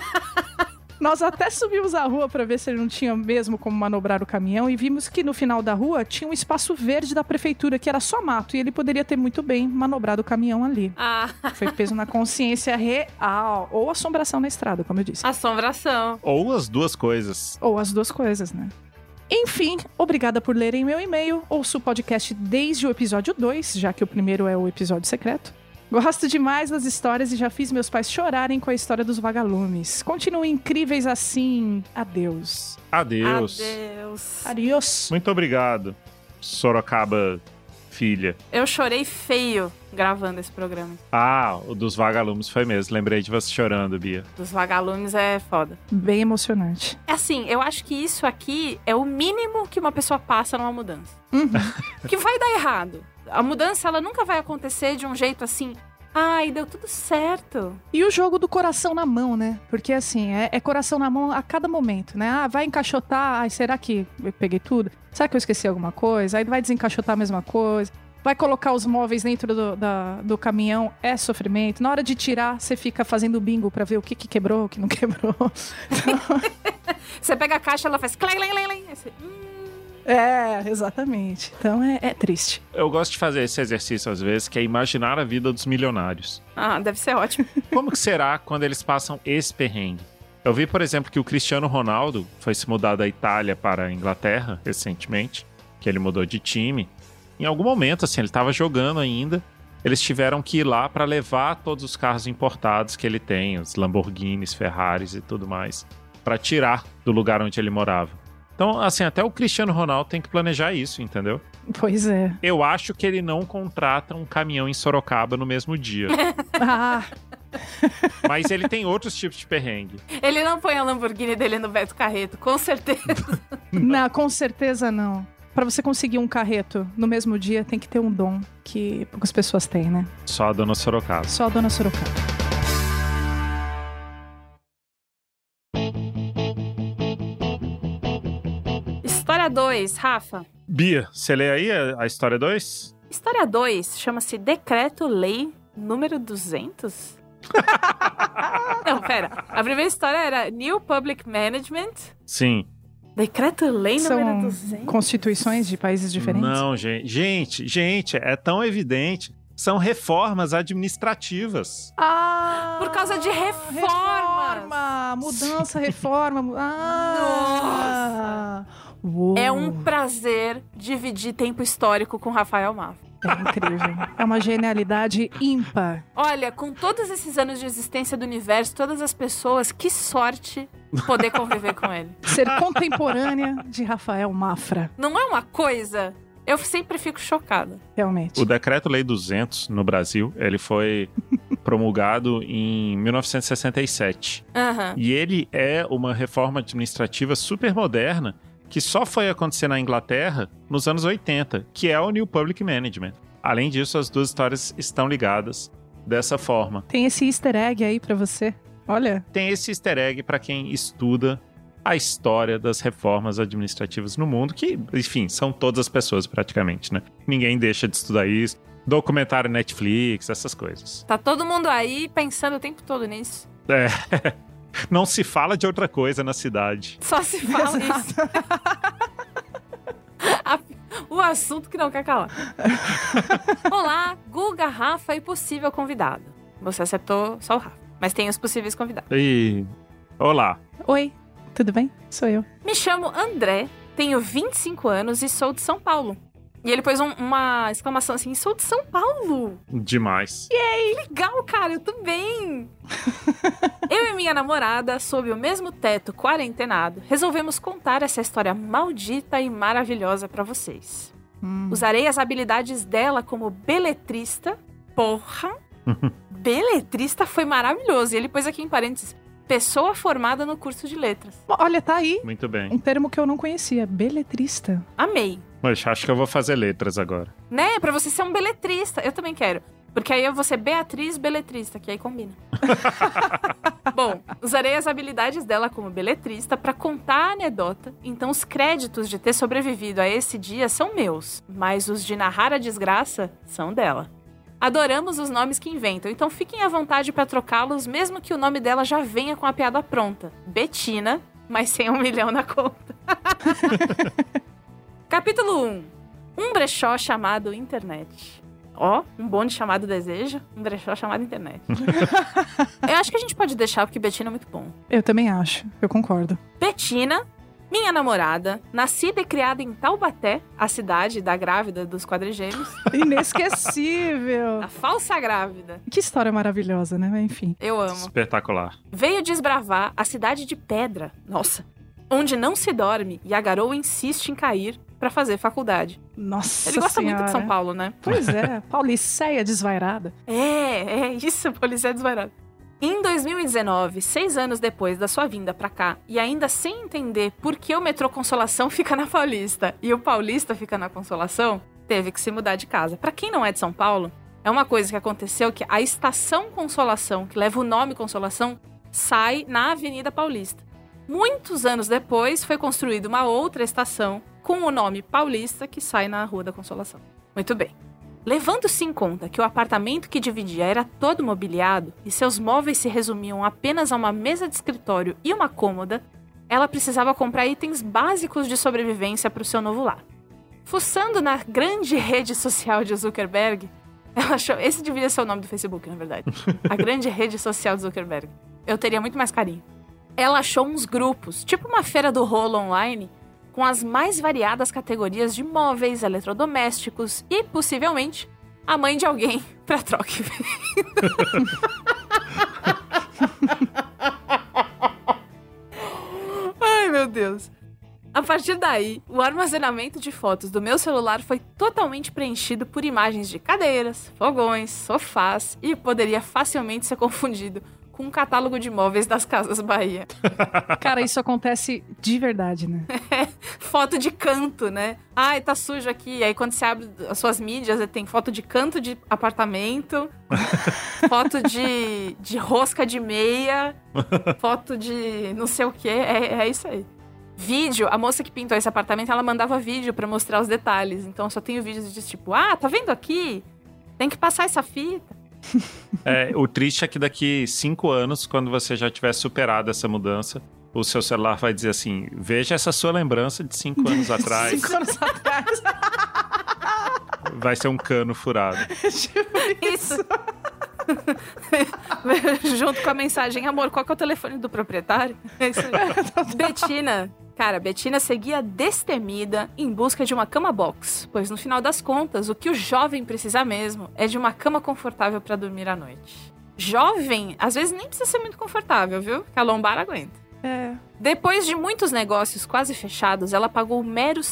Nós até subimos a rua para ver se ele não tinha mesmo como manobrar o caminhão e vimos que no final da rua tinha um espaço verde da prefeitura que era só mato e ele poderia ter muito bem manobrado o caminhão ali. Ah. Foi peso na consciência real ou assombração na estrada, como eu disse. Assombração. Ou as duas coisas. Ou as duas coisas, né? Enfim, obrigada por lerem meu e-mail. Ouço o podcast desde o episódio 2, já que o primeiro é o episódio secreto. Gosto demais das histórias e já fiz meus pais chorarem com a história dos vagalumes. Continuem incríveis assim. Adeus. Adeus. Adeus. Adiós. Muito obrigado, Sorocaba filha. Eu chorei feio gravando esse programa. Ah, o dos vagalumes foi mesmo. Lembrei de você chorando, Bia. Dos vagalumes é foda. Bem emocionante. É assim, eu acho que isso aqui é o mínimo que uma pessoa passa numa mudança. Uhum. Que vai dar errado. A mudança, ela nunca vai acontecer de um jeito assim... Ai, deu tudo certo. E o jogo do coração na mão, né? Porque assim, é coração na mão a cada momento, né? Ah, vai encaixotar, ai, será que eu peguei tudo? Será que eu esqueci alguma coisa? Aí vai desencaixotar a mesma coisa. Vai colocar os móveis dentro do caminhão, é sofrimento. Na hora de tirar, você fica fazendo bingo pra ver o que quebrou, o que não quebrou. Então... Você pega a caixa, ela faz... Clem, clem, clem, clem. Exatamente. Então é triste. Eu gosto de fazer esse exercício às vezes, que é imaginar a vida dos milionários. Ah, deve ser ótimo. Como que será quando eles passam esse perrengue? Eu vi, por exemplo, que o Cristiano Ronaldo foi se mudar da Itália para a Inglaterra recentemente, que ele mudou de time. Em algum momento, assim, ele estava jogando ainda, eles tiveram que ir lá para levar todos os carros importados que ele tem, os Lamborghinis, Ferraris e tudo mais, para tirar do lugar onde ele morava. Então, assim, até o Cristiano Ronaldo tem que planejar isso, entendeu? Pois é. Eu acho que ele não contrata um caminhão em Sorocaba no mesmo dia. Ah, Mas ele tem outros tipos de perrengue. Ele não põe a Lamborghini dele no Beto Carreto, com certeza. não, com certeza não. Pra você conseguir um carreto no mesmo dia, tem que ter um dom que poucas pessoas têm, né? Só a dona Sorocaba. Só a dona Sorocaba. História 2, Rafa. Bia, você lê aí a história 2? História 2 chama-se Decreto-Lei número 200? Não, pera. A primeira história era New Public Management. Sim. Decreto-Lei número São 200? constituições de países diferentes? Não, gente, é tão evidente. São reformas administrativas. Ah! Por causa de reformas. Reforma! Mudança, reforma. Ah! Uou. É um prazer dividir tempo histórico com Rafael Mafra. É incrível. É uma genialidade ímpar. Olha, com todos esses anos de existência do universo, todas as pessoas, que sorte poder conviver com ele. Ser contemporânea de Rafael Mafra. Não é uma coisa? Eu sempre fico chocada. Realmente. O Decreto-Lei 200 no Brasil, ele foi promulgado em 1967. Aham. E ele é uma reforma administrativa super moderna que só foi acontecer na Inglaterra nos anos 80, que é o New Public Management. Além disso, as duas histórias estão ligadas dessa forma. Tem esse easter egg aí pra você. Olha. Tem esse easter egg para quem estuda a história das reformas administrativas no mundo, que, enfim, são todas as pessoas praticamente, né? Ninguém deixa de estudar isso. Documentário Netflix, essas coisas. Tá todo mundo aí pensando o tempo todo nisso. É. Não se fala de outra coisa na cidade. Só se fala isso. O assunto que não quer calar. Olá, Guga, Rafa e possível convidado. Você acertou só o Rafa, mas tem os possíveis convidados. E... Olá. Oi, tudo bem? Sou eu. Me chamo André, tenho 25 anos e sou de São Paulo. E ele pôs uma exclamação assim, sou de São Paulo. Demais. Legal, cara, eu também. Eu e minha namorada, sob o mesmo teto quarentenado, resolvemos contar essa história maldita e maravilhosa pra vocês. Usarei as habilidades dela como beletrista. Porra! Beletrista foi maravilhoso. E ele pôs aqui em parênteses, pessoa formada no curso de letras. Olha, tá aí Muito bem. um termo que eu não conhecia. Beletrista. Amei. Mas acho que eu vou fazer letras agora. Né? Pra você ser um beletrista. Eu também quero. Porque aí eu vou ser Beatriz Beletrista, que aí combina. Bom, usarei as habilidades dela como beletrista pra contar a anedota. Então os créditos de ter sobrevivido a esse dia são meus. Mas os de narrar a desgraça são dela. Adoramos os nomes que inventam, então fiquem à vontade pra trocá-los, mesmo que o nome dela já venha com a piada pronta. Betina, mas sem 1 milhão na conta. Capítulo 1. Um brechó chamado internet. Ó, um bonde chamado desejo, um brechó chamado internet. Eu acho que a gente pode deixar, porque Betina é muito bom. Eu também acho, eu concordo. Betina, minha namorada, nascida e criada em Taubaté, a cidade da grávida dos quadrigêmeos. Inesquecível! A falsa grávida. Que história maravilhosa, né? Enfim. Eu amo. Espetacular. Veio desbravar a cidade de Pedra, nossa, onde não se dorme e a garoa insiste em cair pra fazer faculdade. Nossa Ele gosta senhora. muito de São Paulo, né? Pois é, Pauliceia desvairada. É isso, polícia desvairada. Em 2019, 6 anos depois da sua vinda pra cá, e ainda sem entender por que o metrô Consolação fica na Paulista e o Paulista fica na Consolação, teve que se mudar de casa. Pra quem não é de São Paulo, é uma coisa que aconteceu que a estação Consolação, que leva o nome Consolação, sai na Avenida Paulista. Muitos anos depois, foi construída uma outra estação com o nome Paulista, que sai na Rua da Consolação. Muito bem. Levando-se em conta que o apartamento que dividia era todo mobiliado e seus móveis se resumiam apenas a uma mesa de escritório e uma cômoda, ela precisava comprar itens básicos de sobrevivência para o seu novo lar. Fuçando na grande rede social de Zuckerberg, ela achou... Esse deveria ser o nome do Facebook, na verdade. A grande rede social de Zuckerberg. Eu teria muito mais carinho. ela achou uns grupos, tipo uma feira do rolo online, com as mais variadas categorias de móveis, eletrodomésticos e, possivelmente, a mãe de alguém pra troca e venda. Ai, meu Deus. A partir daí, o armazenamento de fotos do meu celular foi totalmente preenchido por imagens de cadeiras, fogões, sofás e poderia facilmente ser confundido com um catálogo de móveis das Casas Bahia. Cara, isso acontece de verdade, né? Foto de canto, né? Ai, tá sujo aqui. Aí quando você abre as suas mídias, tem foto de canto de apartamento, foto de rosca de meia, foto de não sei o quê. É isso aí. Vídeo, a moça que pintou esse apartamento, ela mandava vídeo pra mostrar os detalhes. Então só tenho vídeos de tipo, tá vendo aqui? Tem que passar essa fita. O triste é que daqui 5 anos, quando você já tiver superado essa mudança, o seu celular vai dizer assim, veja essa sua lembrança de 5 anos atrás. 5 anos atrás. Vai ser um cano furado. Isso. Junto com a mensagem, amor, qual que é o telefone do proprietário? É isso aí. Betina seguia destemida em busca de uma cama box, pois no final das contas, o que o jovem precisa mesmo é de uma cama confortável para dormir à noite. Jovem, às vezes nem precisa ser muito confortável, viu? Que a lombar aguenta. Depois de muitos negócios quase fechados, ela pagou meros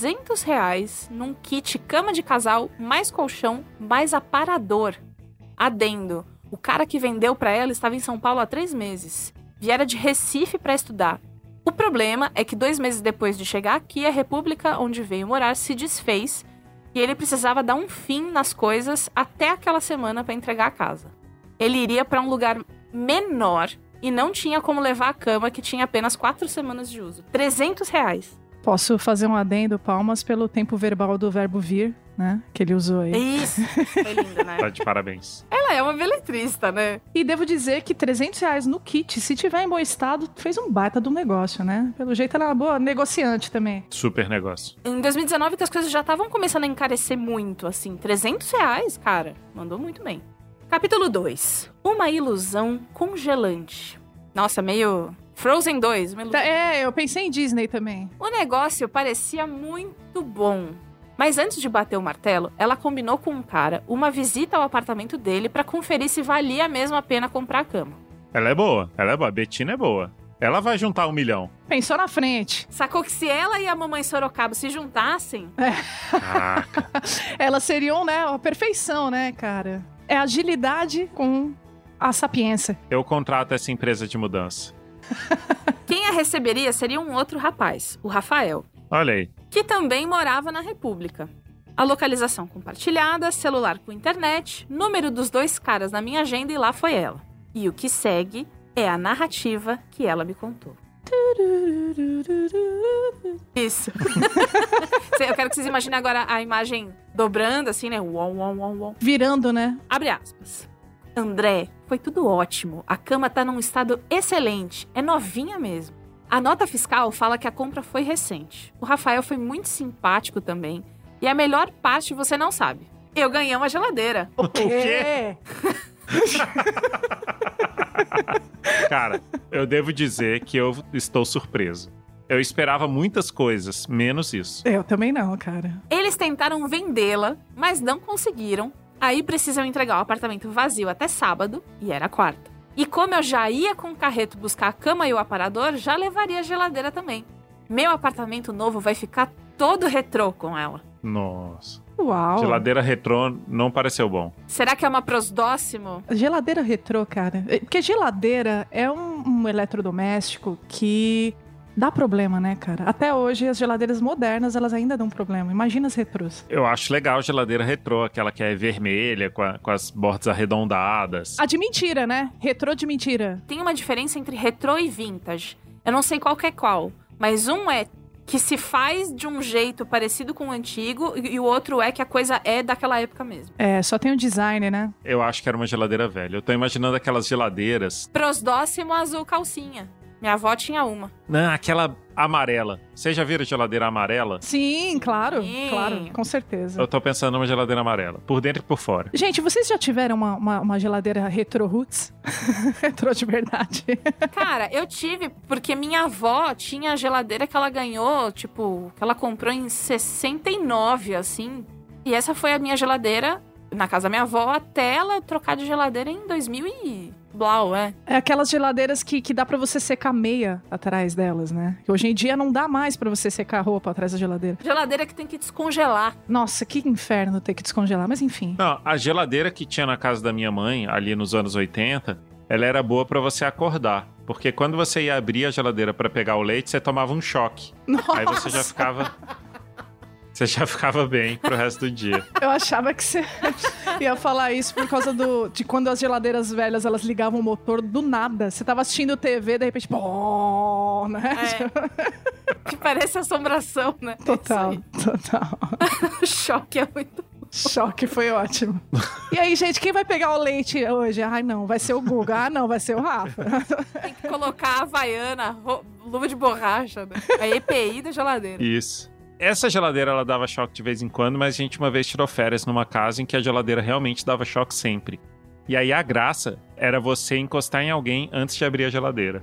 R$300 num kit cama de casal, mais colchão, mais aparador. Adendo, o cara que vendeu pra ela estava em São Paulo há 3 meses. Viera de Recife pra estudar. O problema é que 2 meses depois de chegar aqui, a república onde veio morar se desfez e ele precisava dar um fim nas coisas até aquela semana pra entregar a casa. Ele iria pra um lugar menor e não tinha como levar a cama que tinha apenas 4 semanas de uso. R$300. Posso fazer um adendo, palmas pelo tempo verbal do verbo vir, né? Que ele usou aí. Isso, foi lindo, né? Tá de parabéns. Ela é uma beletrista, né? E devo dizer que R$300 no kit, se tiver em bom estado, fez um baita do negócio, né? Pelo jeito ela é uma boa negociante também. Super negócio. Em 2019 que as coisas já estavam começando a encarecer muito, assim. R$300, cara. Mandou muito bem. Capítulo 2. Uma ilusão congelante. Nossa, meio... Frozen 2. Uma ilusão. Eu pensei em Disney também. O negócio parecia muito bom. Mas antes de bater o martelo, ela combinou com um cara uma visita ao apartamento dele pra conferir se valia mesmo a pena comprar a cama. Ela é boa. A Betina é boa. Ela vai juntar 1 milhão. Pensou na frente. Sacou que se ela e a mamãe Sorocaba se juntassem... Caraca. Elas seriam, né, a perfeição, né, cara? É agilidade com a sapiência. Eu contrato essa empresa de mudança. Quem a receberia seria um outro rapaz, o Rafael. Olha aí. Que também morava na República. A localização compartilhada, celular com internet, número dos 2 caras na minha agenda e lá foi ela. E o que segue é a narrativa que ela me contou. Isso. Eu quero que vocês imaginem agora a imagem dobrando assim, né? Virando, né? Abre aspas. André, foi tudo ótimo. A cama tá num estado excelente. É novinha mesmo. A nota fiscal fala que a compra foi recente. O Rafael foi muito simpático também. E a melhor parte você não sabe. Eu ganhei uma geladeira. O quê? Cara, eu devo dizer que eu estou surpreso. Eu esperava muitas coisas, menos isso. Eu também não, cara. Eles tentaram vendê-la, mas não conseguiram. Aí precisam entregar o apartamento vazio até sábado, e era quarta. E como eu já ia com o carreto buscar a cama e o aparador, já levaria a geladeira também. Meu apartamento novo vai ficar todo retrô com ela. Nossa. Uau. Geladeira retrô não pareceu bom. Será que é uma prosdóximo? Geladeira retrô, cara. Porque geladeira é um eletrodoméstico que dá problema, né, cara? Até hoje, as geladeiras modernas, elas ainda dão problema. Imagina as retrôs. Eu acho legal a geladeira retrô, aquela que é vermelha, com as bordas arredondadas. A de mentira, né? Retrô de mentira. Tem uma diferença entre retrô e vintage. Eu não sei qual que é qual, mas um é que se faz de um jeito parecido com o antigo e o outro é que a coisa é daquela época mesmo. É, só tem o design, né? Eu acho que era uma geladeira velha. Eu tô imaginando aquelas geladeiras... Prosdóximo azul calcinha. Minha avó tinha uma. Não, aquela amarela. Vocês já viram geladeira amarela? Sim, claro. Sim. Claro, com certeza. Eu tô pensando numa geladeira amarela. Por dentro e por fora. Gente, vocês já tiveram uma geladeira retro roots? Retro de verdade. Cara, eu tive, porque minha avó tinha a geladeira que ela ganhou, tipo, que ela comprou em 69, assim. E essa foi a minha geladeira na casa da minha avó até ela trocar de geladeira em 2000 e blau, é. É aquelas geladeiras que dá pra você secar meia atrás delas, né? Que hoje em dia não dá mais pra você secar roupa atrás da geladeira. Geladeira que tem que descongelar. Nossa, que inferno ter que descongelar, mas enfim. Não, a geladeira que tinha na casa da minha mãe, ali nos anos 80, ela era boa pra você acordar. Porque quando você ia abrir a geladeira pra pegar o leite, você tomava um choque. Nossa. Aí você já ficava... Você já ficava bem pro resto do dia. Eu achava que você ia falar isso por causa de quando as geladeiras velhas, elas ligavam o motor do nada. Você tava assistindo TV, de repente, pô, né? Que parece assombração, né? Total, total. O choque é muito... Choque, foi ótimo. E aí, gente, quem vai pegar o leite hoje? Ai, não, vai ser o Guga. Ah, não, vai ser o Rafa. Tem que colocar a Havaiana, luva de borracha, né? A EPI da geladeira. Isso. Essa geladeira, ela dava choque de vez em quando, mas a gente uma vez tirou férias numa casa em que a geladeira realmente dava choque sempre. E aí a graça era você encostar em alguém antes de abrir a geladeira.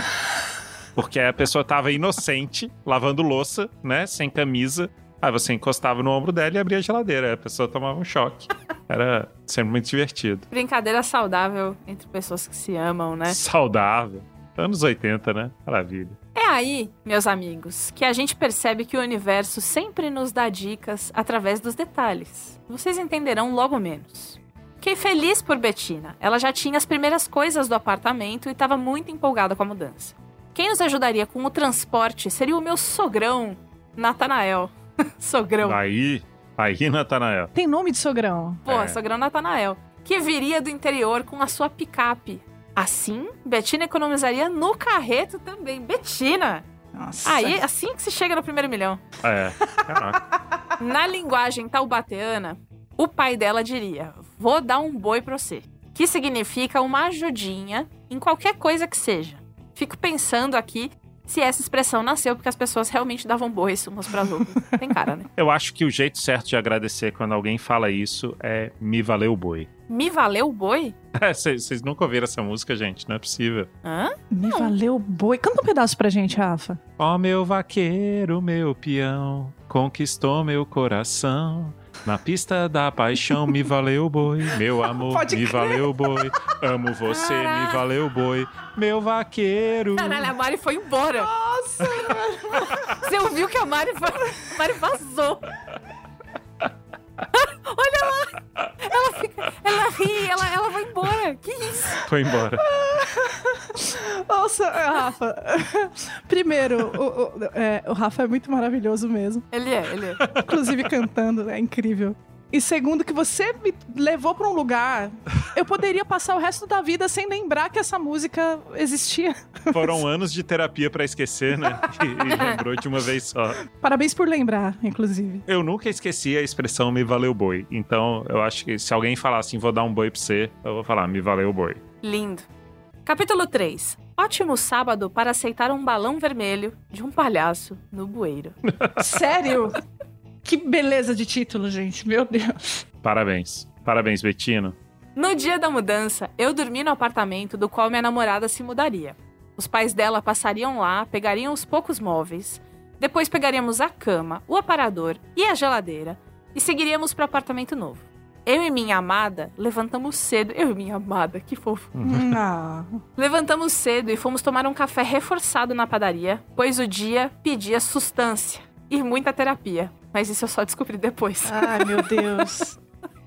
Porque a pessoa tava inocente, lavando louça, né, sem camisa. Aí você encostava no ombro dela e abria a geladeira. Aí a pessoa tomava um choque. Era sempre muito divertido. Brincadeira saudável entre pessoas que se amam, né? Saudável. Anos 80, né? Maravilha. É aí, meus amigos, que a gente percebe que o universo sempre nos dá dicas através dos detalhes. Vocês entenderão logo menos. Fiquei feliz por Bettina. Ela já tinha as primeiras coisas do apartamento e estava muito empolgada com a mudança. Quem nos ajudaria com o transporte seria o meu sogrão, Natanael. Sogrão. Aí, Natanael. Tem nome de sogrão. Pô, sogrão Natanael. Que viria do interior com a sua picape. Assim, Bettina economizaria no carreto também. Bettina! Nossa. Aí, assim que se chega no primeiro milhão. É, caraca. Na linguagem taubateana, o pai dela diria: vou dar um boi pra você. Que significa uma ajudinha em qualquer coisa que seja. Fico pensando aqui se essa expressão nasceu porque as pessoas realmente davam bois umas pras outras. Tem cara, né? Eu acho que o jeito certo de agradecer quando alguém fala isso é me valeu o boi. Me valeu o boi? Vocês nunca ouviram essa música, gente? Não é possível. Hã? Me valeu o boi. Canta um pedaço pra gente, Rafa. Ó meu vaqueiro, meu peão, conquistou meu coração. Na pista da paixão, me valeu o boi. Meu amor, Pode me crer. valeu o boi. Amo você, Caraca. me valeu o boi. Meu vaqueiro. Caralho, a Mari foi embora. Nossa! Você ouviu que a Mari vazou. Olha lá. Ela ri, ela vai embora. Que isso? Foi embora. Nossa, Rafa. Primeiro, o Rafa é muito maravilhoso mesmo. Ele é. Inclusive cantando, é incrível. E segundo, que você me levou pra um lugar. Eu poderia passar o resto da vida sem lembrar que essa música existia. Foram anos de terapia pra esquecer, né? E lembrou de uma vez só. Parabéns por lembrar, inclusive. Eu nunca esqueci a expressão me valeu o boi. Então, eu acho que se alguém falar assim, vou dar um boi pra você, eu vou falar, me valeu o boi. Lindo. Capítulo 3. Ótimo sábado para aceitar um balão vermelho de um palhaço no bueiro. Sério? Que beleza de título, gente. Meu Deus. Parabéns. Parabéns, Bettino. No dia da mudança, eu dormi no apartamento do qual minha namorada se mudaria. Os pais dela passariam lá, pegariam os poucos móveis, depois pegaríamos a cama, o aparador e a geladeira e seguiríamos para o apartamento novo. Eu e minha amada levantamos cedo. Eu e minha amada, que fofo. Ah. Levantamos cedo e fomos tomar um café reforçado na padaria, pois o dia pedia sustância e muita terapia. Mas isso eu só descobri depois. Ai, meu Deus.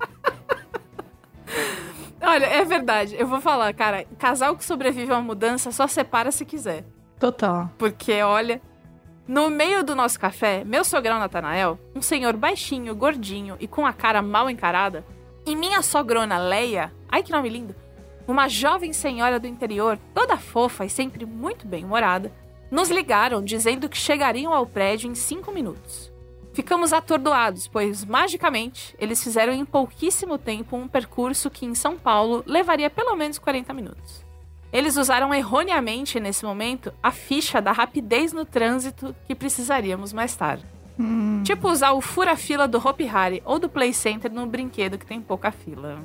Olha, é verdade. Eu vou falar, cara. Casal que sobrevive a uma mudança só separa se quiser. Total. Porque, olha... No meio do nosso café, meu sogrão Natanael, um senhor baixinho, gordinho e com a cara mal encarada, e minha sogrona Leia, ai que nome lindo, uma jovem senhora do interior, toda fofa e sempre muito bem-humorada, nos ligaram dizendo que chegariam ao prédio em 5 minutos. Ficamos atordoados, pois, magicamente, eles fizeram em pouquíssimo tempo um percurso que em São Paulo levaria pelo menos 40 minutos. Eles usaram erroneamente, nesse momento, a ficha da rapidez no trânsito que precisaríamos mais tarde. Tipo usar o fura-fila do Hopi Hari ou do Play Center no brinquedo que tem pouca fila.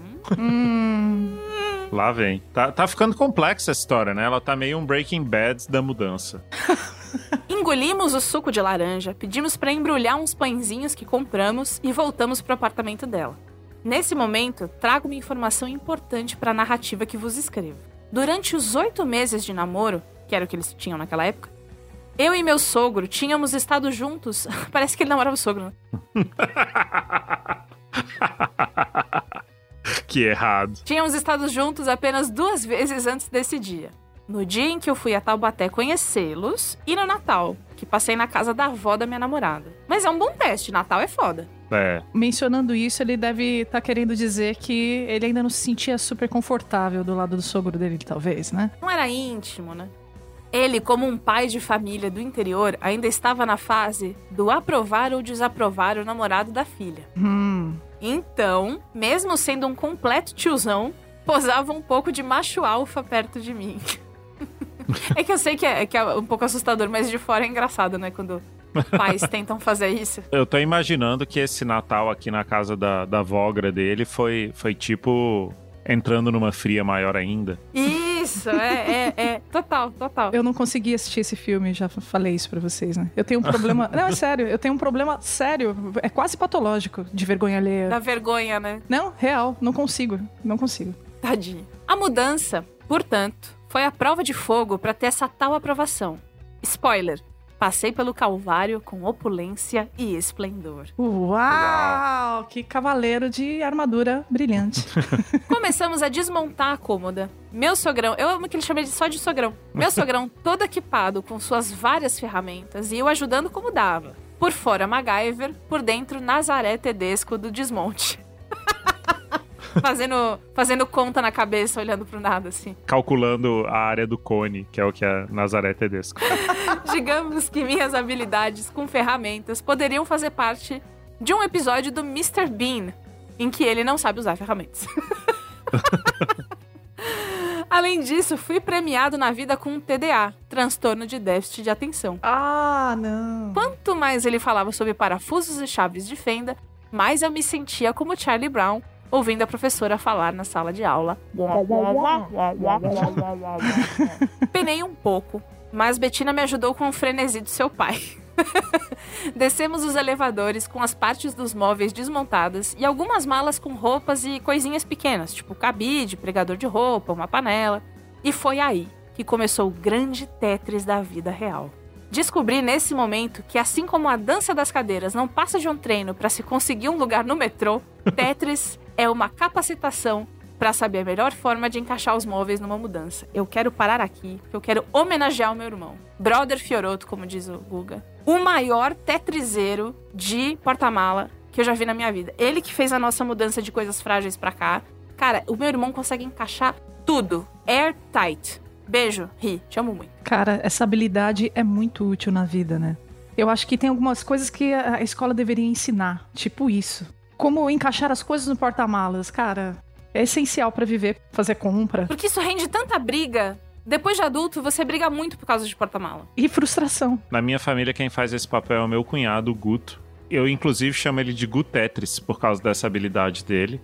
Lá vem. Tá ficando complexa essa história, né? Ela tá meio um Breaking Bad da mudança. Engolimos o suco de laranja, pedimos pra embrulhar uns pãezinhos que compramos e voltamos pro apartamento dela. Nesse momento, trago uma informação importante pra narrativa que vos escrevo. Durante os 8 meses de namoro, que era o que eles tinham naquela época, eu e meu sogro tínhamos estado juntos... Parece que ele namorava o sogro, né? Que errado. Tínhamos estado juntos apenas 2 vezes antes desse dia. No dia em que eu fui a Taubaté conhecê-los e no Natal, que passei na casa da avó da minha namorada. Mas é um bom teste, Natal é foda. É. Mencionando isso, ele deve estar querendo dizer que ele ainda não se sentia super confortável do lado do sogro dele, talvez, né? Não era íntimo, né? Ele, como um pai de família do interior, ainda estava na fase do aprovar ou desaprovar o namorado da filha. Então, mesmo sendo um completo tiozão, posava um pouco de macho alfa perto de mim. É que eu sei que é um pouco assustador, mas de fora é engraçado, né? Quando pais tentam fazer isso. Eu tô imaginando que esse Natal aqui na casa da vogra dele foi tipo entrando numa fria maior ainda. Isso, total. Eu não consegui assistir esse filme, já falei isso pra vocês, né? Eu tenho um problema... Não, é sério, eu tenho um problema sério, é quase patológico, de vergonha alheia. Da vergonha, né? Não, real, não consigo. Tadinho. A mudança, portanto, foi a prova de fogo pra ter essa tal aprovação. Spoiler. Passei pelo calvário com opulência e esplendor. Uau! Que cavaleiro de armadura brilhante. Começamos a desmontar a cômoda. Meu sogrão, eu amo que ele chama só de sogrão. Meu sogrão todo equipado com suas várias ferramentas e eu ajudando como dava. Por fora MacGyver, por dentro Nazaré Tedesco do desmonte. Fazendo conta na cabeça, olhando pro nada, assim. Calculando a área do cone, que é o que a Nazaré Tedesco. Digamos que minhas habilidades com ferramentas poderiam fazer parte de um episódio do Mr. Bean, em que ele não sabe usar ferramentas. Além disso, fui premiado na vida com um TDA, transtorno de déficit de atenção. Ah, não. Quanto mais ele falava sobre parafusos e chaves de fenda, mais eu me sentia como Charlie Brown, ouvindo a professora falar na sala de aula. Penei um pouco, mas Bettina me ajudou com o frenesi do seu pai. Descemos os elevadores com as partes dos móveis desmontadas e algumas malas com roupas e coisinhas pequenas, tipo cabide, pregador de roupa, uma panela. E foi aí que começou o grande Tetris da vida real. Descobri nesse momento que, assim como a dança das cadeiras não passa de um treino para se conseguir um lugar no metrô, Tetris é uma capacitação para saber a melhor forma de encaixar os móveis numa mudança. Eu quero parar aqui, porque eu quero homenagear o meu irmão. Brother Fioroto, como diz o Guga. O maior tetrizeiro de porta-mala que eu já vi na minha vida. Ele que fez a nossa mudança de coisas frágeis pra cá. Cara, o meu irmão consegue encaixar tudo. Airtight. Beijo, Ri. Te amo muito. Cara, essa habilidade é muito útil na vida, né? Eu acho que tem algumas coisas que a escola deveria ensinar. Tipo isso. Como encaixar as coisas no porta-malas, cara. É essencial pra viver, fazer compra. Porque isso rende tanta briga. Depois de adulto, você briga muito por causa de porta-mala. E frustração. Na minha família, quem faz esse papel é o meu cunhado, o Guto. Eu, inclusive, chamo ele de Gutetris por causa dessa habilidade dele.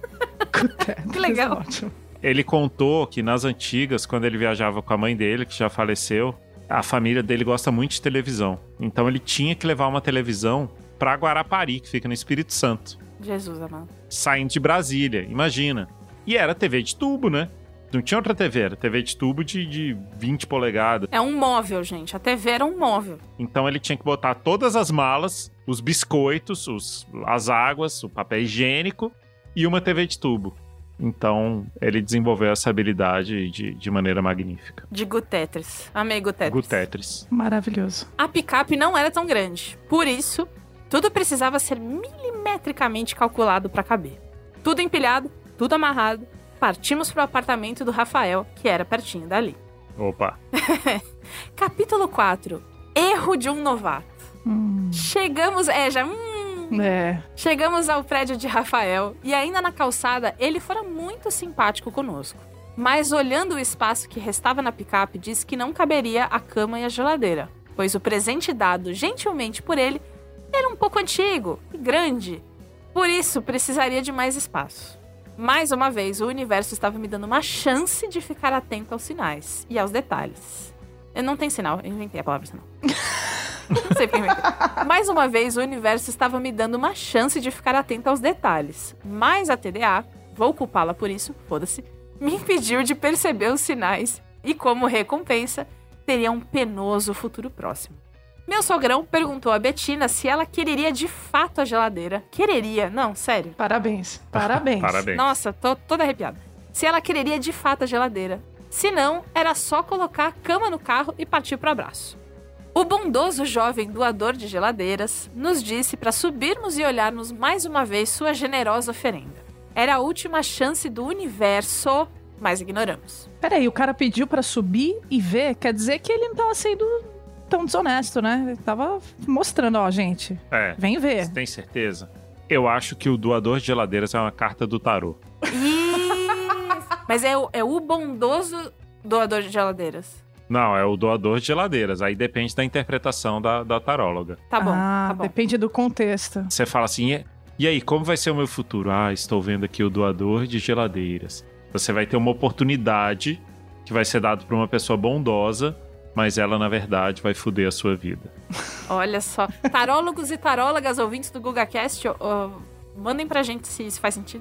Que legal. Ótimo. Ele contou que nas antigas, quando ele viajava com a mãe dele, que já faleceu, a família dele gosta muito de televisão. Então ele tinha que levar uma televisão pra Guarapari, que fica no Espírito Santo. Jesus amado. Saindo de Brasília, imagina. E era TV de tubo, né? Não tinha outra TV, era TV de tubo de 20 polegadas. É um móvel, gente. A TV era um móvel. Então ele tinha que botar todas as malas, os biscoitos, as águas, o papel higiênico e uma TV de tubo. Então ele desenvolveu essa habilidade de maneira magnífica. De Gutetris. Amei Gutetris. Gutetris. Maravilhoso. A picape não era tão grande. Por isso, tudo precisava ser milimetricamente calculado para caber. Tudo empilhado, tudo amarrado. Partimos pro apartamento do Rafael, que era pertinho dali. Opa. Capítulo 4. Erro de um novato. Chegamos... Chegamos ao prédio de Rafael e ainda na calçada ele fora muito simpático conosco. mas olhando o espaço que restava na picape, disse que não caberia a cama e a geladeira, pois o presente dado gentilmente por ele era um pouco antigo e grande. Por isso, precisaria de mais espaço. Mais uma vez, o universo estava me dando uma chance de ficar atento aos sinais e aos detalhes. Eu não tenho sinal, eu inventei a palavra sinal. Não sei porque eu inventei. Mais uma vez, o universo estava me dando uma chance de ficar atento aos detalhes. Mas a TDA, vou culpá-la por isso, foda-se, me impediu de perceber os sinais e, como recompensa, teria um penoso futuro próximo. Meu sogrão perguntou a Betina se ela quereria de fato a geladeira. Quereria? Não, sério. Parabéns. Parabéns. Parabéns. Nossa, tô toda arrepiada. Se ela quereria de fato a geladeira. Se não, era só colocar a cama no carro e partir pro abraço. O bondoso jovem doador de geladeiras nos disse para subirmos e olharmos mais uma vez sua generosa oferenda. Era a última chance do universo, mas ignoramos. Peraí, o cara pediu pra subir e ver, quer dizer que ele não tava sendo tão desonesto, né? Ele tava mostrando, ó, gente, vem ver. Você tem certeza? Eu acho que o doador de geladeiras é uma carta do tarô. Mas é o bondoso doador de geladeiras. Não, é o doador de geladeiras. Aí depende da interpretação da taróloga. Tá bom, tá bom. Depende do contexto. Você fala assim, e aí, como vai ser o meu futuro? Estou vendo aqui o doador de geladeiras. Você vai ter uma oportunidade que vai ser dada para uma pessoa bondosa, mas ela, na verdade, vai foder a sua vida. Olha só. Tarólogos e tarólogas ouvintes do GugaCast, mandem pra gente se isso faz sentido.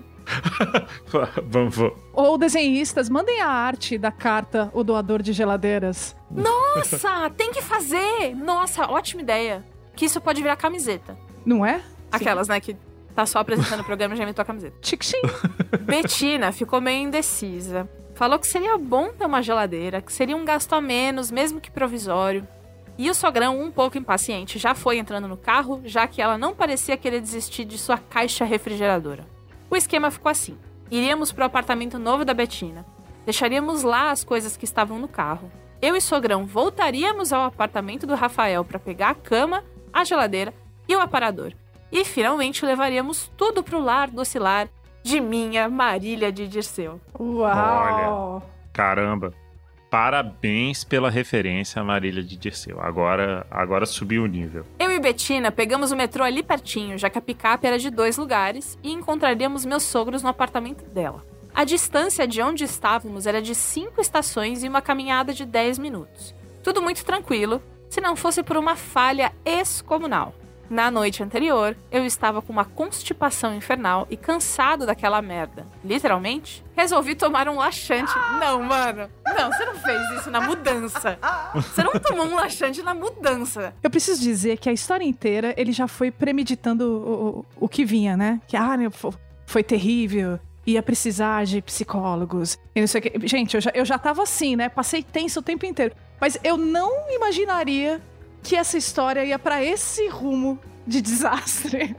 Vamos. Ou desenhistas, mandem a arte da carta O Doador de Geladeiras. Nossa, tem que fazer! Nossa, ótima ideia. Que isso pode virar camiseta. Não é? Aquelas, né, que tá só apresentando o programa e já inventou a camiseta. Tchim. Betina ficou meio indecisa. Falou que seria bom ter uma geladeira, que seria um gasto a menos, mesmo que provisório. E o sogrão, um pouco impaciente, já foi entrando no carro, já que ela não parecia querer desistir de sua caixa refrigeradora. O esquema ficou assim. Iríamos pro apartamento novo da Betina. Deixaríamos lá as coisas que estavam no carro. Eu e sogrão voltaríamos ao apartamento do Rafael para pegar a cama, a geladeira e o aparador. E finalmente levaríamos tudo pro lar docilar de minha Marília de Dirceu. Uau! Olha, caramba. Parabéns pela referência a Marília de Dirceu. Agora subiu o nível. Eu e Betina pegamos o metrô ali pertinho, já que a picape era de 2 lugares, e encontraríamos meus sogros no apartamento dela. A distância de onde estávamos era de 5 estações e uma caminhada de 10 minutos. Tudo muito tranquilo, se não fosse por uma falha excomunal. Na noite anterior, eu estava com uma constipação infernal e cansado daquela merda. Literalmente, resolvi tomar um laxante. Não, mano. Não, você não fez isso na mudança. Você não tomou um laxante na mudança. Eu preciso dizer que a história inteira ele já foi premeditando o que vinha, né? Que, foi terrível. Ia precisar de psicólogos. E não sei o que. Gente, eu já tava assim, né? Passei tenso o tempo inteiro. Mas eu não imaginaria que essa história ia pra esse rumo de desastre.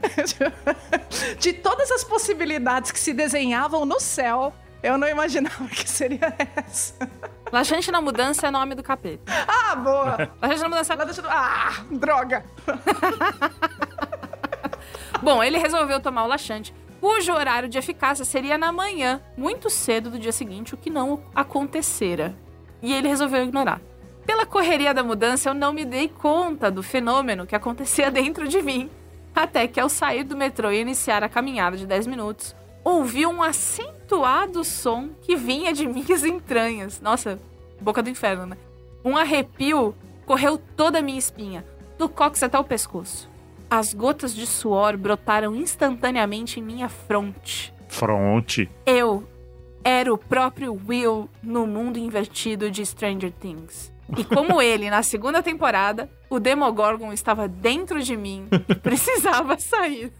De todas as possibilidades que se desenhavam no céu, eu não imaginava que seria essa. Laxante na mudança é nome do capeta. Boa! Laxante na mudança... Droga! Bom, ele resolveu tomar o laxante, cujo horário de eficácia seria na manhã, muito cedo do dia seguinte, o que não acontecera. E ele resolveu ignorar. Pela correria da mudança, eu não me dei conta do fenômeno que acontecia dentro de mim. Até que, ao sair do metrô e iniciar a caminhada de 10 minutos, ouvi um acentuado som que vinha de minhas entranhas. Nossa, boca do inferno, né? Um arrepio correu toda a minha espinha, do cóccix até o pescoço. As gotas de suor brotaram instantaneamente em minha fronte. Fronte? Eu era o próprio Will no mundo invertido de Stranger Things. E como ele, na segunda temporada, o Demogorgon estava dentro de mim e precisava sair.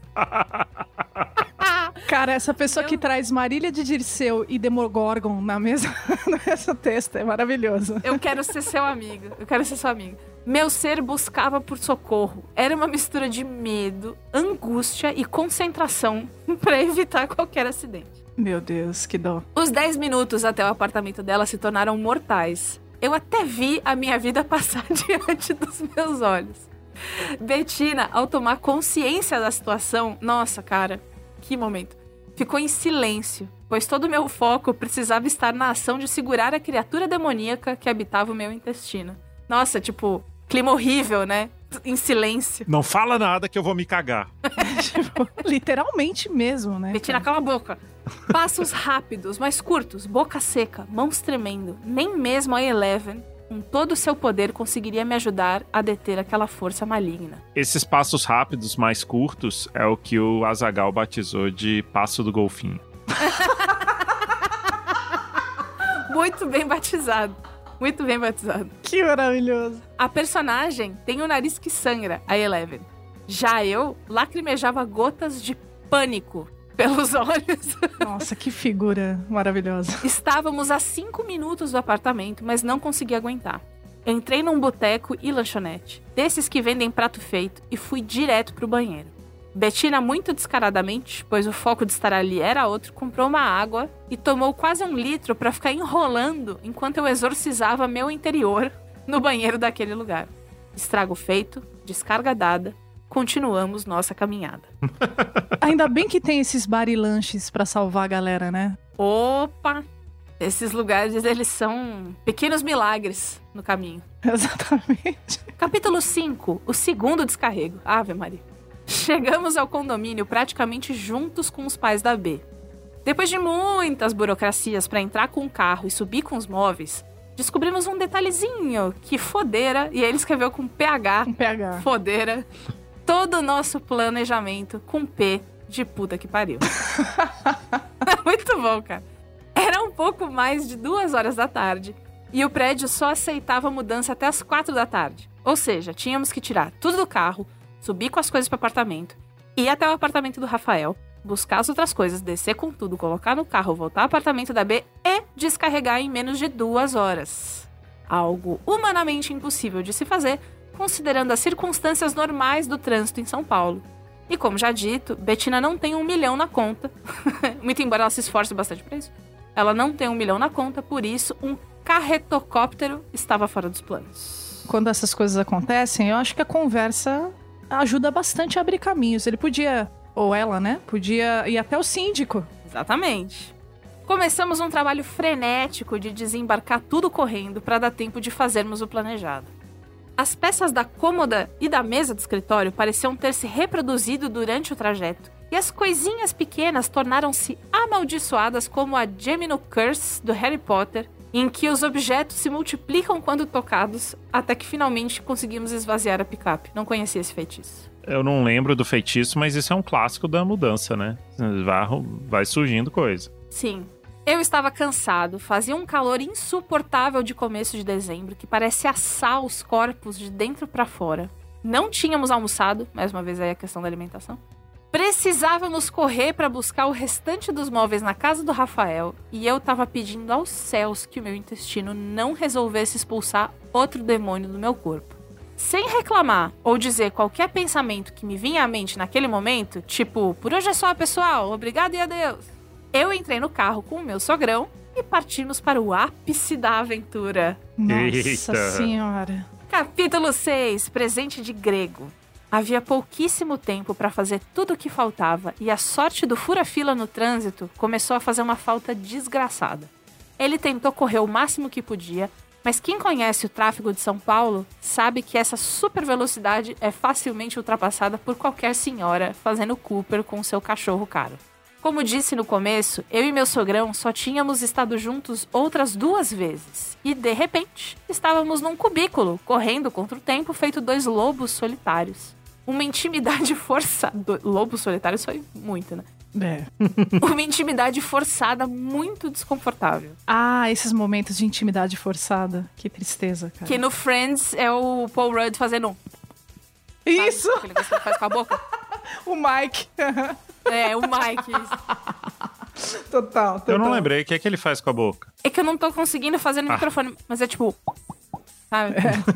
Cara, essa pessoa que traz Marília de Dirceu e Demogorgon no mesmo texto é maravilhoso. Eu quero ser seu amigo. Meu ser buscava por socorro. Era uma mistura de medo, angústia e concentração para evitar qualquer acidente. Meu Deus, que dó. Os 10 minutos até o apartamento dela se tornaram mortais. Eu até vi a minha vida passar diante dos meus olhos. Betina, ao tomar consciência da situação... Nossa, cara, que momento. Ficou em silêncio, pois todo o meu foco precisava estar na ação de segurar a criatura demoníaca que habitava o meu intestino. Nossa, tipo, clima horrível, né? Em silêncio. Não fala nada que eu vou me cagar. Tipo, literalmente mesmo, né? Bettina, cala a boca. Passos rápidos, mas curtos, boca seca, mãos tremendo. Nem mesmo a Eleven, com todo o seu poder, conseguiria me ajudar a deter aquela força maligna. Esses passos rápidos mais curtos é o que o Azaghal batizou de passo do golfinho. Muito bem batizado. Muito bem batizado. Que maravilhoso. A personagem tem o nariz que sangra, a Eleven. Já eu lacrimejava gotas de pânico pelos olhos. Nossa, que figura maravilhosa. Estávamos a 5 minutos do apartamento, mas não consegui aguentar. Entrei num boteco e lanchonete, desses que vendem prato feito, e fui direto pro banheiro. Bettina, muito descaradamente, pois o foco de estar ali era outro, comprou uma água e tomou quase 1 litro para ficar enrolando enquanto eu exorcizava meu interior no banheiro daquele lugar. Estrago feito, descarga dada, continuamos nossa caminhada. Ainda bem que tem esses bar e lanches pra salvar a galera, né? Opa! Esses lugares, eles são pequenos milagres no caminho. Exatamente. Capítulo 5, o segundo descarrego. Ave Maria. Chegamos ao condomínio praticamente juntos com os pais da B. Depois de muitas burocracias para entrar com o carro e subir com os móveis, descobrimos um detalhezinho que fodeira, e ele escreveu com PH. Um PH. Fodeira. Todo o nosso planejamento com P de puta que pariu. Muito bom, cara. Era um pouco mais de 2 horas da tarde e o prédio só aceitava mudança até as 4 da tarde. Ou seja, tínhamos que tirar tudo do carro, subir com as coisas para o apartamento, ir até o apartamento do Rafael, buscar as outras coisas, descer com tudo, colocar no carro, voltar ao apartamento da B e descarregar em menos de 2 horas. Algo humanamente impossível de se fazer, considerando as circunstâncias normais do trânsito em São Paulo. E como já dito, Bettina não tem 1 milhão na conta, muito embora ela se esforce bastante para isso. Ela não tem 1 milhão na conta, por isso um carretocóptero estava fora dos planos. Quando essas coisas acontecem, eu acho que a conversa ajuda bastante a abrir caminhos. Ele podia, ou ela, né? Podia ir até o síndico. Exatamente. Começamos um trabalho frenético de desembarcar tudo correndo para dar tempo de fazermos o planejado. As peças da cômoda e da mesa do escritório pareciam ter se reproduzido durante o trajeto. E as coisinhas pequenas tornaram-se amaldiçoadas como a Gemino Curse do Harry Potter, em que os objetos se multiplicam quando tocados, até que finalmente conseguimos esvaziar a picape. Não conhecia esse feitiço. Eu não lembro do feitiço, mas isso é um clássico da mudança, né? Vai surgindo coisa. Sim. Eu estava cansado, fazia um calor insuportável de começo de dezembro, que parece assar os corpos de dentro para fora. Não tínhamos almoçado, mais uma vez aí a questão da alimentação. Precisávamos correr para buscar o restante dos móveis na casa do Rafael, e eu tava pedindo aos céus que o meu intestino não resolvesse expulsar outro demônio do meu corpo. Sem reclamar ou dizer qualquer pensamento que me vinha à mente naquele momento, tipo, por hoje é só, pessoal, obrigado e adeus. Eu entrei no carro com o meu sogrão e partimos para o ápice da aventura. Nossa Eita. senhora. Capítulo 6, presente de grego. Havia pouquíssimo tempo para fazer tudo o que faltava e a sorte do fura-fila no trânsito começou a fazer uma falta desgraçada. Ele tentou correr o máximo que podia, mas quem conhece o tráfego de São Paulo sabe que essa super velocidade é facilmente ultrapassada por qualquer senhora fazendo Cooper com seu cachorro caro. Como disse no começo, eu e meu sogrão só tínhamos estado juntos outras 2 vezes. E, de repente, estávamos num cubículo, correndo contra o tempo, feito 2 lobos solitários. Uma intimidade forçada... Lobos solitários foi muito, né? É. Uma intimidade forçada muito desconfortável. Ah, esses momentos de intimidade forçada. Que tristeza, cara. Que no Friends é o Paul Rudd fazendo... Isso! Sabe? Aquele que você faz com a boca. O Mike. É, o Mike. Isso. Total. Eu não lembrei. O que é que ele faz com a boca? É que eu não tô conseguindo fazer no microfone, mas é tipo... Sabe?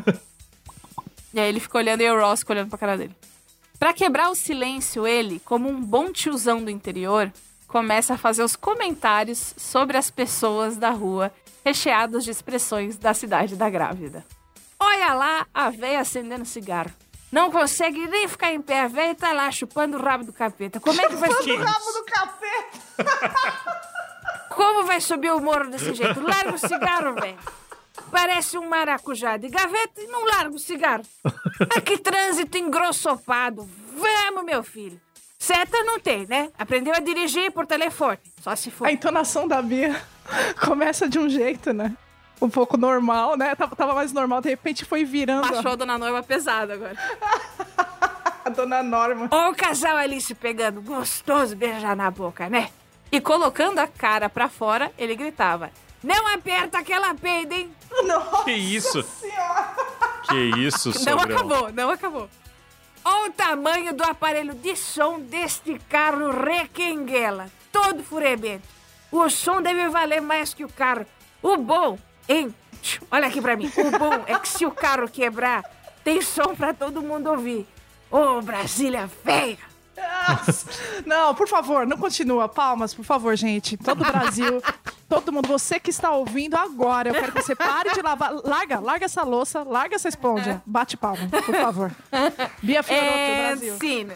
E aí ele fica olhando e o Ross fica olhando pra cara dele. Pra quebrar o silêncio, ele, como um bom tiozão do interior, começa a fazer os comentários sobre as pessoas da rua, recheados de expressões da cidade da grávida. Olha lá a véia acendendo cigarro. Não consegue nem ficar em pé, a véia tá lá chupando o rabo do capeta. Como é que vai ser? Rabo do capeta! Como vai subir o morro desse jeito? Larga o cigarro, velho. Parece um maracujá de gaveta e não larga o cigarro. Que trânsito engrossopado. Vamos, meu filho. Seta não tem, né? Aprendeu a dirigir por telefone. Só se for. A entonação da Bia começa de um jeito, né? Um pouco normal, né? Tava mais normal, de repente foi virando. Baixou a Dona Norma pesada agora. A Dona Norma. Ó o casal ali se pegando. Gostoso beijar na boca, né? E colocando a cara pra fora, ele gritava: não aperta aquela peida, hein? Nossa Que isso? Senhora. Que isso, Sogrão? Não acabou. Olha o tamanho do aparelho de som deste carro requenguela. Todo furebento. O som deve valer mais que o carro. O bom, hein? Olha aqui pra mim. O bom é que se o carro quebrar, tem som pra todo mundo ouvir. Ô, Brasília feia. Não, por favor, não continua. Palmas, por favor, gente. Todo o Brasil, todo mundo, você que está ouvindo agora, eu quero que você pare de lavar. Larga essa louça, larga essa esponja. Bate palma, por favor. Bia Fiorotto, Brasil. Ensina.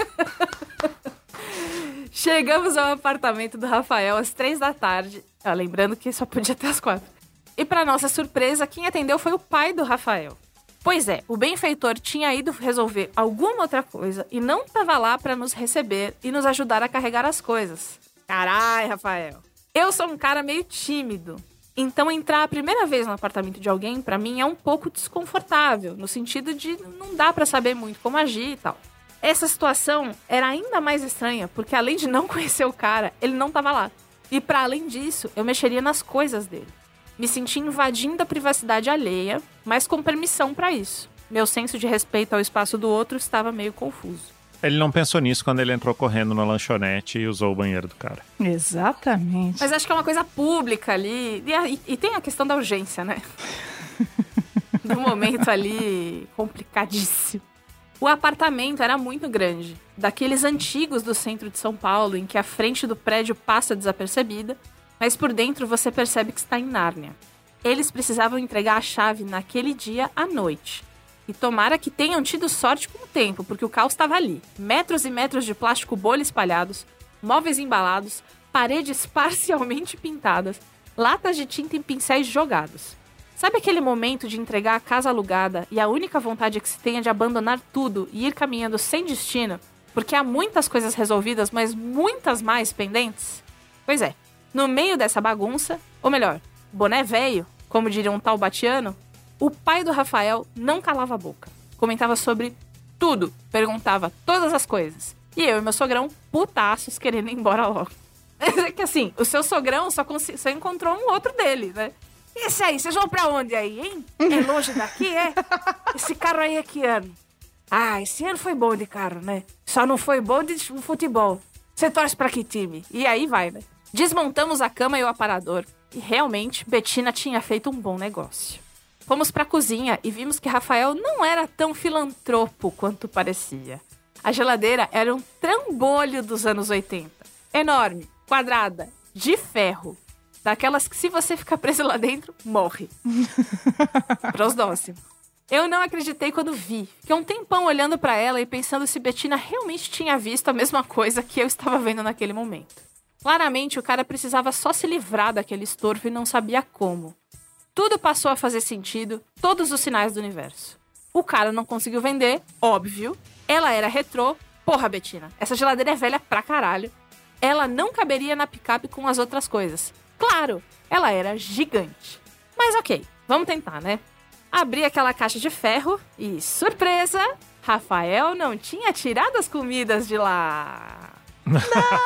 Chegamos ao apartamento do Rafael às 3h. Lembrando que só podia até às 4. E para nossa surpresa, quem atendeu foi o pai do Rafael. Pois é, o benfeitor tinha ido resolver alguma outra coisa e não estava lá para nos receber e nos ajudar a carregar as coisas. Carai, Rafael. Eu sou um cara meio tímido. Então entrar a primeira vez no apartamento de alguém, para mim, é um pouco desconfortável. No sentido de não dá para saber muito como agir e tal. Essa situação era ainda mais estranha, porque além de não conhecer o cara, ele não estava lá. E para além disso, eu mexeria nas coisas dele. Me senti invadindo a privacidade alheia, mas com permissão para isso. Meu senso de respeito ao espaço do outro estava meio confuso. Ele não pensou nisso quando ele entrou correndo na lanchonete e usou o banheiro do cara. Exatamente. Mas acho que é uma coisa pública ali. E tem a questão da urgência, né? Do momento ali complicadíssimo. O apartamento era muito grande. Daqueles antigos do centro de São Paulo, em que a frente do prédio passa desapercebida, mas por dentro você percebe que está em Nárnia. Eles precisavam entregar a chave naquele dia à noite. E tomara que tenham tido sorte com o tempo, porque o caos estava ali. Metros e metros de plástico bolha espalhados, móveis embalados, paredes parcialmente pintadas, latas de tinta em pincéis jogados. Sabe aquele momento de entregar a casa alugada e a única vontade que se tem é de abandonar tudo e ir caminhando sem destino, porque há muitas coisas resolvidas, mas muitas mais pendentes? Pois é. No meio dessa bagunça, ou melhor, boné velho, como diria um taubatiano, o pai do Rafael não calava a boca. Comentava sobre tudo, perguntava todas as coisas. E eu e meu sogrão, putaços, querendo ir embora logo. É que assim, o seu sogrão só encontrou um outro dele, né? Esse aí, vocês vão pra onde aí, hein? É longe daqui, é? Esse carro aí é que ano? Ah, esse ano foi bom de carro, né? Só não foi bom de futebol. Você torce pra que time? E aí vai, né? Desmontamos a cama e o aparador. E realmente, Betina tinha feito um bom negócio. Fomos pra cozinha e vimos que Rafael não era tão filantropo quanto parecia. A geladeira era um trambolho dos anos 80. Enorme, quadrada, de ferro. Daquelas que se você ficar preso lá dentro, morre. Prosdóximo. Eu não acreditei quando vi. Fiquei um tempão olhando pra ela e pensando se Betina realmente tinha visto a mesma coisa que eu estava vendo naquele momento. Claramente, o cara precisava só se livrar daquele estorvo e não sabia como. Tudo passou a fazer sentido, todos os sinais do universo. O cara não conseguiu vender, óbvio. Ela era retrô. Porra, Betina, essa geladeira é velha pra caralho. Ela não caberia na picape com as outras coisas. Claro, ela era gigante. Mas ok, vamos tentar, né? Abri aquela caixa de ferro e, surpresa, Rafael não tinha tirado as comidas de lá. Não.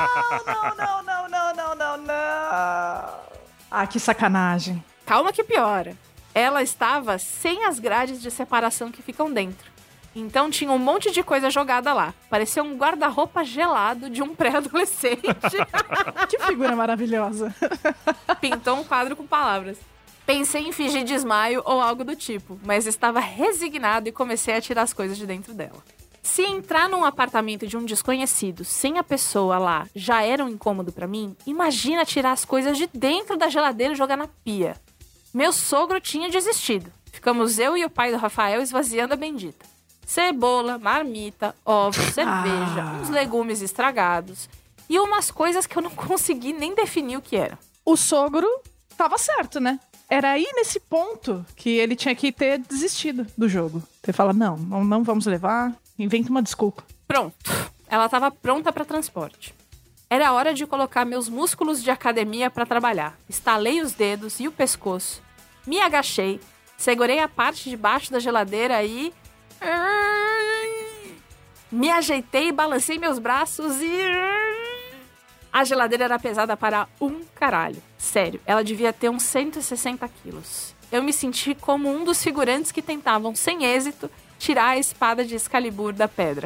Ah, que sacanagem. Calma que piora. Ela estava sem as grades de separação que ficam dentro. Então tinha um monte de coisa jogada lá. Parecia um guarda-roupa gelado de um pré-adolescente. Que figura maravilhosa. Pintou um quadro com palavras. Pensei em fingir desmaio ou algo do tipo, mas estava resignado e comecei a tirar as coisas de dentro dela. Se entrar num apartamento de um desconhecido sem a pessoa lá já era um incômodo pra mim, imagina tirar as coisas de dentro da geladeira e jogar na pia. Meu sogro tinha desistido. Ficamos eu e o pai do Rafael esvaziando a bendita. Cebola, marmita, ovos, cerveja, uns legumes estragados e umas coisas que eu não consegui nem definir o que eram. O sogro tava certo, né? Era aí nesse ponto que ele tinha que ter desistido do jogo. Ele fala, não vamos levar, inventa uma desculpa. Pronto. Ela estava pronta para transporte. Era hora de colocar meus músculos de academia para trabalhar. Estalei os dedos e o pescoço. Me agachei, segurei a parte de baixo da geladeira e... me ajeitei, balancei meus braços e... A geladeira era pesada para um caralho. Sério, ela devia ter uns 160 quilos. Eu me senti como um dos figurantes que tentavam, sem êxito, tirar a espada de Excalibur da pedra.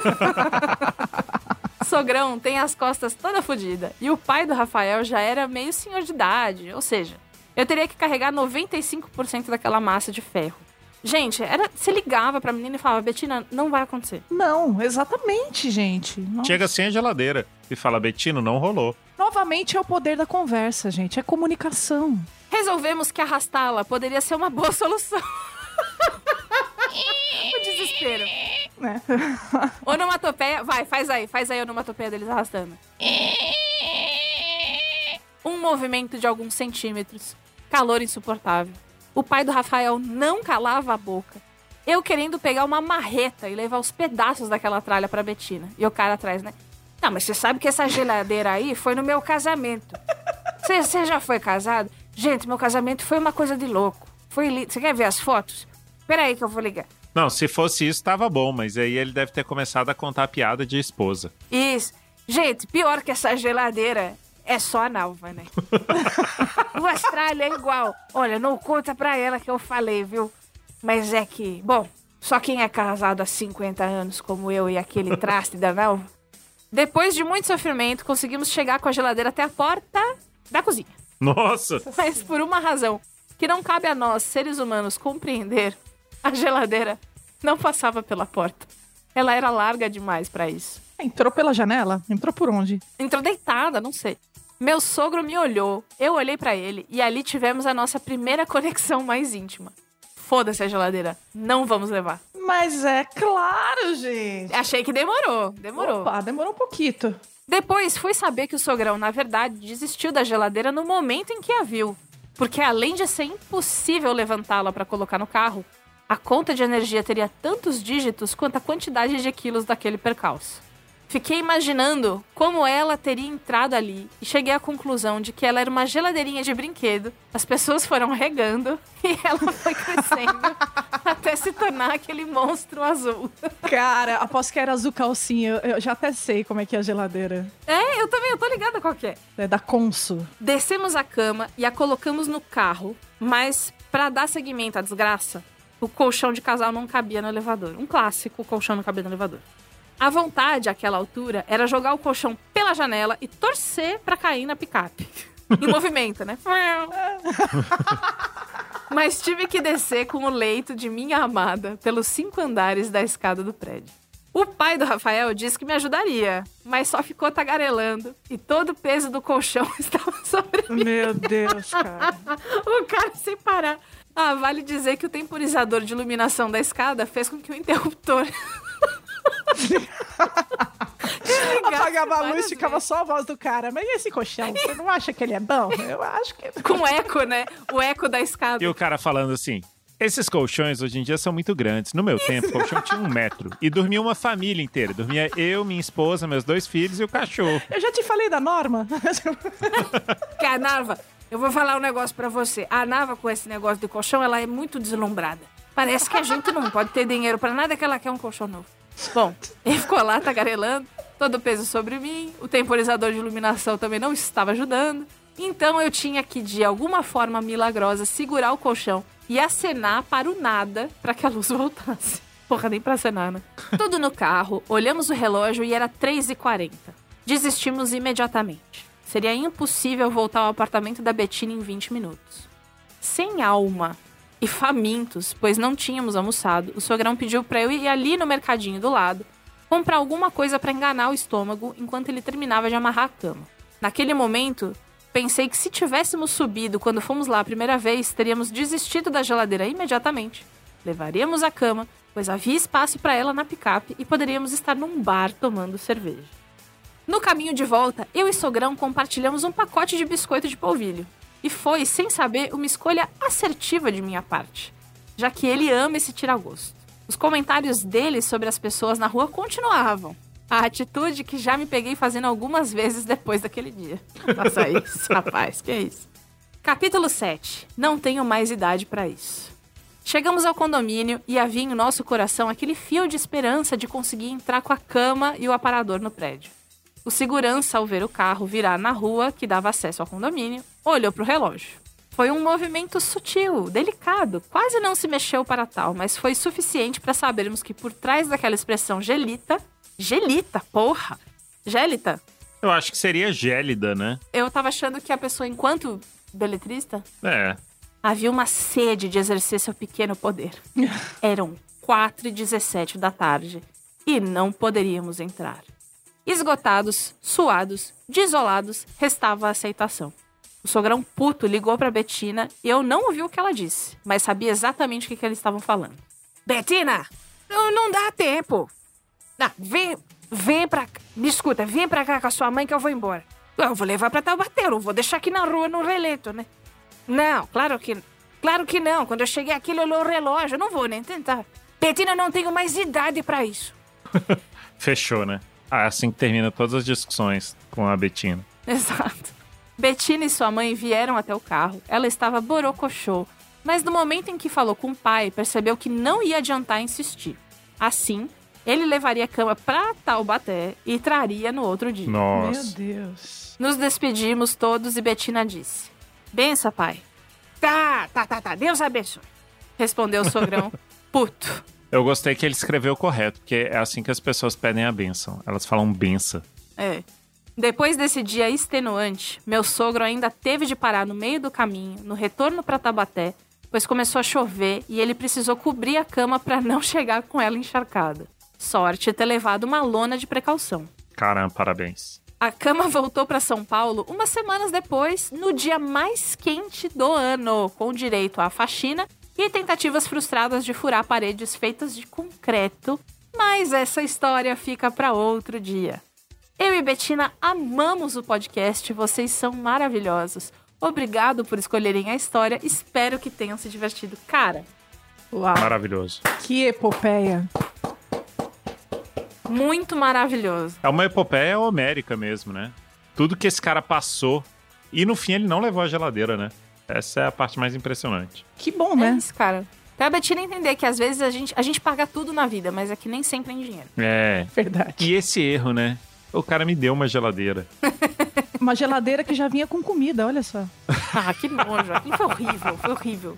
Sogrão tem as costas toda fodida. E o pai do Rafael já era meio senhor de idade. Ou seja, eu teria que carregar 95% daquela massa de ferro. Gente, você ligava pra menina e falava, Betina, não vai acontecer. Não, exatamente, gente. Nossa. Chega sem a geladeira e fala, Betino, não rolou. Novamente é o poder da conversa, gente. É comunicação. Resolvemos que arrastá-la poderia ser uma boa solução. O desespero. Onomatopeia. Vai, faz aí a onomatopeia deles arrastando. Um movimento de alguns centímetros. Calor insuportável. O pai do Rafael não calava a boca. Eu querendo pegar uma marreta e levar os pedaços daquela tralha pra Betina. E o cara atrás, né? Não, mas você sabe que essa geladeira aí foi no meu casamento. Você já foi casado? Gente, meu casamento foi uma coisa de louco. Foi lindo. Você quer ver as fotos? Peraí que eu vou ligar. Não, se fosse isso, tava bom, mas aí ele deve ter começado a contar a piada de esposa. Isso. Gente, pior que essa geladeira é só a Nalva, né? O Austrália é igual. Olha, não conta pra ela que eu falei, viu? Mas é que, bom, só quem é casado há 50 anos, como eu e aquele traste da Nalva. Depois de muito sofrimento, conseguimos chegar com a geladeira até a porta da cozinha. Nossa! Mas por uma razão que não cabe a nós, seres humanos, compreender, a geladeira não passava pela porta. Ela era larga demais pra isso. Entrou pela janela? Entrou por onde? Entrou deitada, não sei. Meu sogro me olhou, eu olhei pra ele e ali tivemos a nossa primeira conexão mais íntima. Foda-se a geladeira, não vamos levar. Mas é claro, gente. Achei que demorou. Opa, demorou um pouquinho. Depois fui saber que o sogrão, na verdade, desistiu da geladeira no momento em que a viu. Porque além de ser impossível levantá-la pra colocar no carro, a conta de energia teria tantos dígitos quanto a quantidade de quilos daquele percalço. Fiquei imaginando como ela teria entrado ali e cheguei à conclusão de que ela era uma geladeirinha de brinquedo. As pessoas foram regando e ela foi crescendo até se tornar aquele monstro azul. Cara, aposto que era azul calcinha. Eu já até sei como é que é a geladeira. É, eu também, eu tô ligada qual que é. É da Consul. Descemos a cama e a colocamos no carro, mas pra dar seguimento à desgraça, o colchão de casal não cabia no elevador. Um clássico, o colchão não cabia no elevador. A vontade, àquela altura, era jogar o colchão pela janela e torcer pra cair na picape. Em movimento, né? Mas tive que descer com o leito de minha amada pelos 5 andares da escada do prédio. O pai do Rafael disse que me ajudaria, mas só ficou tagarelando e todo o peso do colchão estava sobre mim. Meu Deus, cara. O cara sem parar. Ah, vale dizer que o temporizador de iluminação da escada fez com que o interruptor... Apagava a luz, ficava só a voz do cara. Mas e esse colchão? Você não acha que ele é bom? Eu acho que... Com eco, né? O eco da escada. E o cara falando assim, esses colchões hoje em dia são muito grandes. No meu tempo, o colchão tinha 1 metro. E dormia uma família inteira. Dormia eu, minha esposa, meus 2 filhos e o cachorro. Eu já te falei da Norma. Que a Narva, eu vou falar um negócio pra você. A Narva, com esse negócio de colchão, ela é muito deslumbrada. Parece que a gente não pode ter dinheiro pra nada, que ela quer um colchão novo. Bom, ele ficou lá tagarelando, todo o peso sobre mim, o temporizador de iluminação também não estava ajudando. Então eu tinha que, de alguma forma milagrosa, segurar o colchão e acenar para o nada para que a luz voltasse. Porra, nem pra acenar, né? Tudo no carro, olhamos o relógio e era 3h40. Desistimos imediatamente. Seria impossível voltar ao apartamento da Betina em 20 minutos. Sem alma e famintos, pois não tínhamos almoçado, o sogrão pediu pra eu ir ali no mercadinho do lado, comprar alguma coisa pra enganar o estômago enquanto ele terminava de amarrar a cama. Naquele momento, pensei que se tivéssemos subido quando fomos lá a primeira vez, teríamos desistido da geladeira imediatamente. Levaríamos a cama, pois havia espaço pra ela na picape e poderíamos estar num bar tomando cerveja. No caminho de volta, eu e sogrão compartilhamos um pacote de biscoito de polvilho. E foi, sem saber, uma escolha assertiva de minha parte, já que ele ama esse tira-gosto. Os comentários dele sobre as pessoas na rua continuavam. A atitude que já me peguei fazendo algumas vezes depois daquele dia. Faça isso, rapaz, que é isso? Capítulo 7. Não tenho mais idade pra isso. Chegamos ao condomínio e havia em nosso coração aquele fio de esperança de conseguir entrar com a cama e o aparador no prédio. O segurança, ao ver o carro virar na rua que dava acesso ao condomínio, olhou pro relógio. Foi um movimento sutil, delicado, quase não se mexeu para tal, mas foi suficiente para sabermos que por trás daquela expressão gelita, porra! Gélita? Eu acho que seria gélida, né? Eu tava achando que a pessoa, enquanto beletrista, É. havia uma sede de exercer seu pequeno poder. Eram 4h17 da tarde e não poderíamos entrar. Esgotados, suados, desolados, restava a aceitação. O sogrão puto ligou pra Betina e eu não ouvi o que ela disse, mas sabia exatamente o que eles estavam falando. Betina, não dá tempo. Vem pra cá. Me escuta, vem pra cá com a sua mãe que eu vou embora. Eu vou levar pra Taubaté, eu não vou deixar aqui na rua no relento, né? Não, claro que não. Quando eu cheguei aqui, ele olhou o relógio. Eu não vou nem tentar. Betina, eu não tenho mais idade pra isso. Fechou, né? É assim que termina todas as discussões com a Betina. Exato. Betina e sua mãe vieram até o carro. Ela estava borocochô, mas no momento em que falou com o pai, percebeu que não ia adiantar insistir. Assim, ele levaria a cama pra Taubaté e traria no outro dia. Nossa. Meu Deus. Nos despedimos todos e Betina disse: bença, pai. Tá. Deus abençoe. Respondeu o sogrão, puto. Eu gostei que ele escreveu correto, porque é assim que as pessoas pedem a bênção. Elas falam bença. É. Depois desse dia extenuante, meu sogro ainda teve de parar no meio do caminho, no retorno para Taubaté, pois começou a chover e ele precisou cobrir a cama para não chegar com ela encharcada. Sorte ter levado uma lona de precaução. Caramba, parabéns. A cama voltou para São Paulo umas semanas depois, no dia mais quente do ano, com direito à faxina e tentativas frustradas de furar paredes feitas de concreto, mas essa história fica para outro dia. Eu e Betina amamos o podcast, vocês são maravilhosos. Obrigado por escolherem a história, espero que tenham se divertido. Cara, Uau. Maravilhoso. Que epopeia. muito maravilhoso. É uma epopeia homérica mesmo, né? Tudo que esse cara passou. E no fim ele não levou a geladeira, né? Essa é a parte mais impressionante. Que bom, É né? isso, cara. Pra Betina entender que às vezes a gente paga tudo na vida, mas é que nem sempre é em dinheiro. É. Verdade. E esse erro, né? O cara me deu uma geladeira. Uma geladeira que já vinha com comida, olha só. Ah, que nojo. Aquilo foi horrível.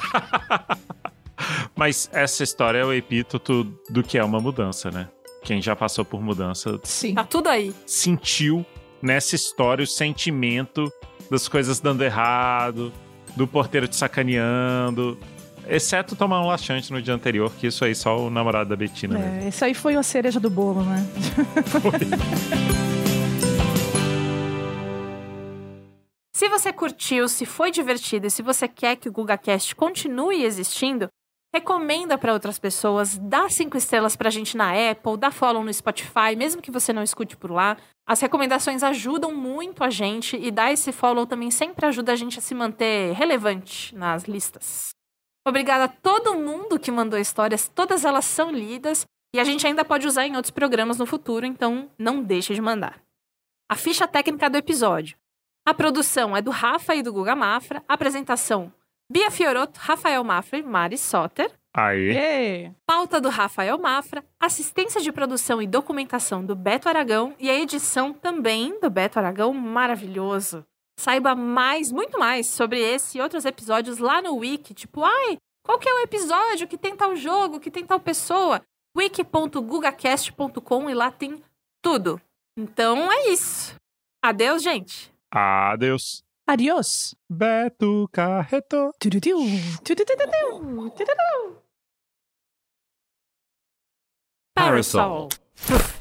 Mas essa história é o epíteto do que é uma mudança, né? Quem já passou por mudança Sim. Tá tudo aí. sentiu nessa história o sentimento das coisas dando errado, do porteiro te sacaneando. Exceto tomar um laxante no dia anterior, que isso aí só o namorado da Betina mesmo. É, esse aí foi a cereja do bolo, né? Se você curtiu, se foi divertido e se você quer que o GugaCast continue existindo, recomenda para outras pessoas, dá 5 estrelas pra gente na Apple, dá follow no Spotify, mesmo que você não escute por lá. As recomendações ajudam muito a gente e dar esse follow também sempre ajuda a gente a se manter relevante nas listas. Obrigada a todo mundo que mandou histórias, todas elas são lidas e a gente ainda pode usar em outros programas no futuro, então não deixe de mandar. A ficha técnica do episódio. A produção é do Rafa e do Guga Mafra, a apresentação Bia Fiorotto, Rafael Mafra e Mari Soter. Aê! Ei. Pauta do Rafael Mafra, assistência de produção e documentação do Beto Aragão e a edição também do Beto Aragão, maravilhoso. Saiba mais, muito mais, sobre esse e outros episódios lá no Wiki, tipo, qual que é o episódio que tem tal jogo, que tem tal pessoa? wiki.gugacast.com e lá tem tudo. Então é isso. Adeus, gente. Adeus. Adiós. Beto Carreto. Tududu. Tududu. Tududu. Parasol.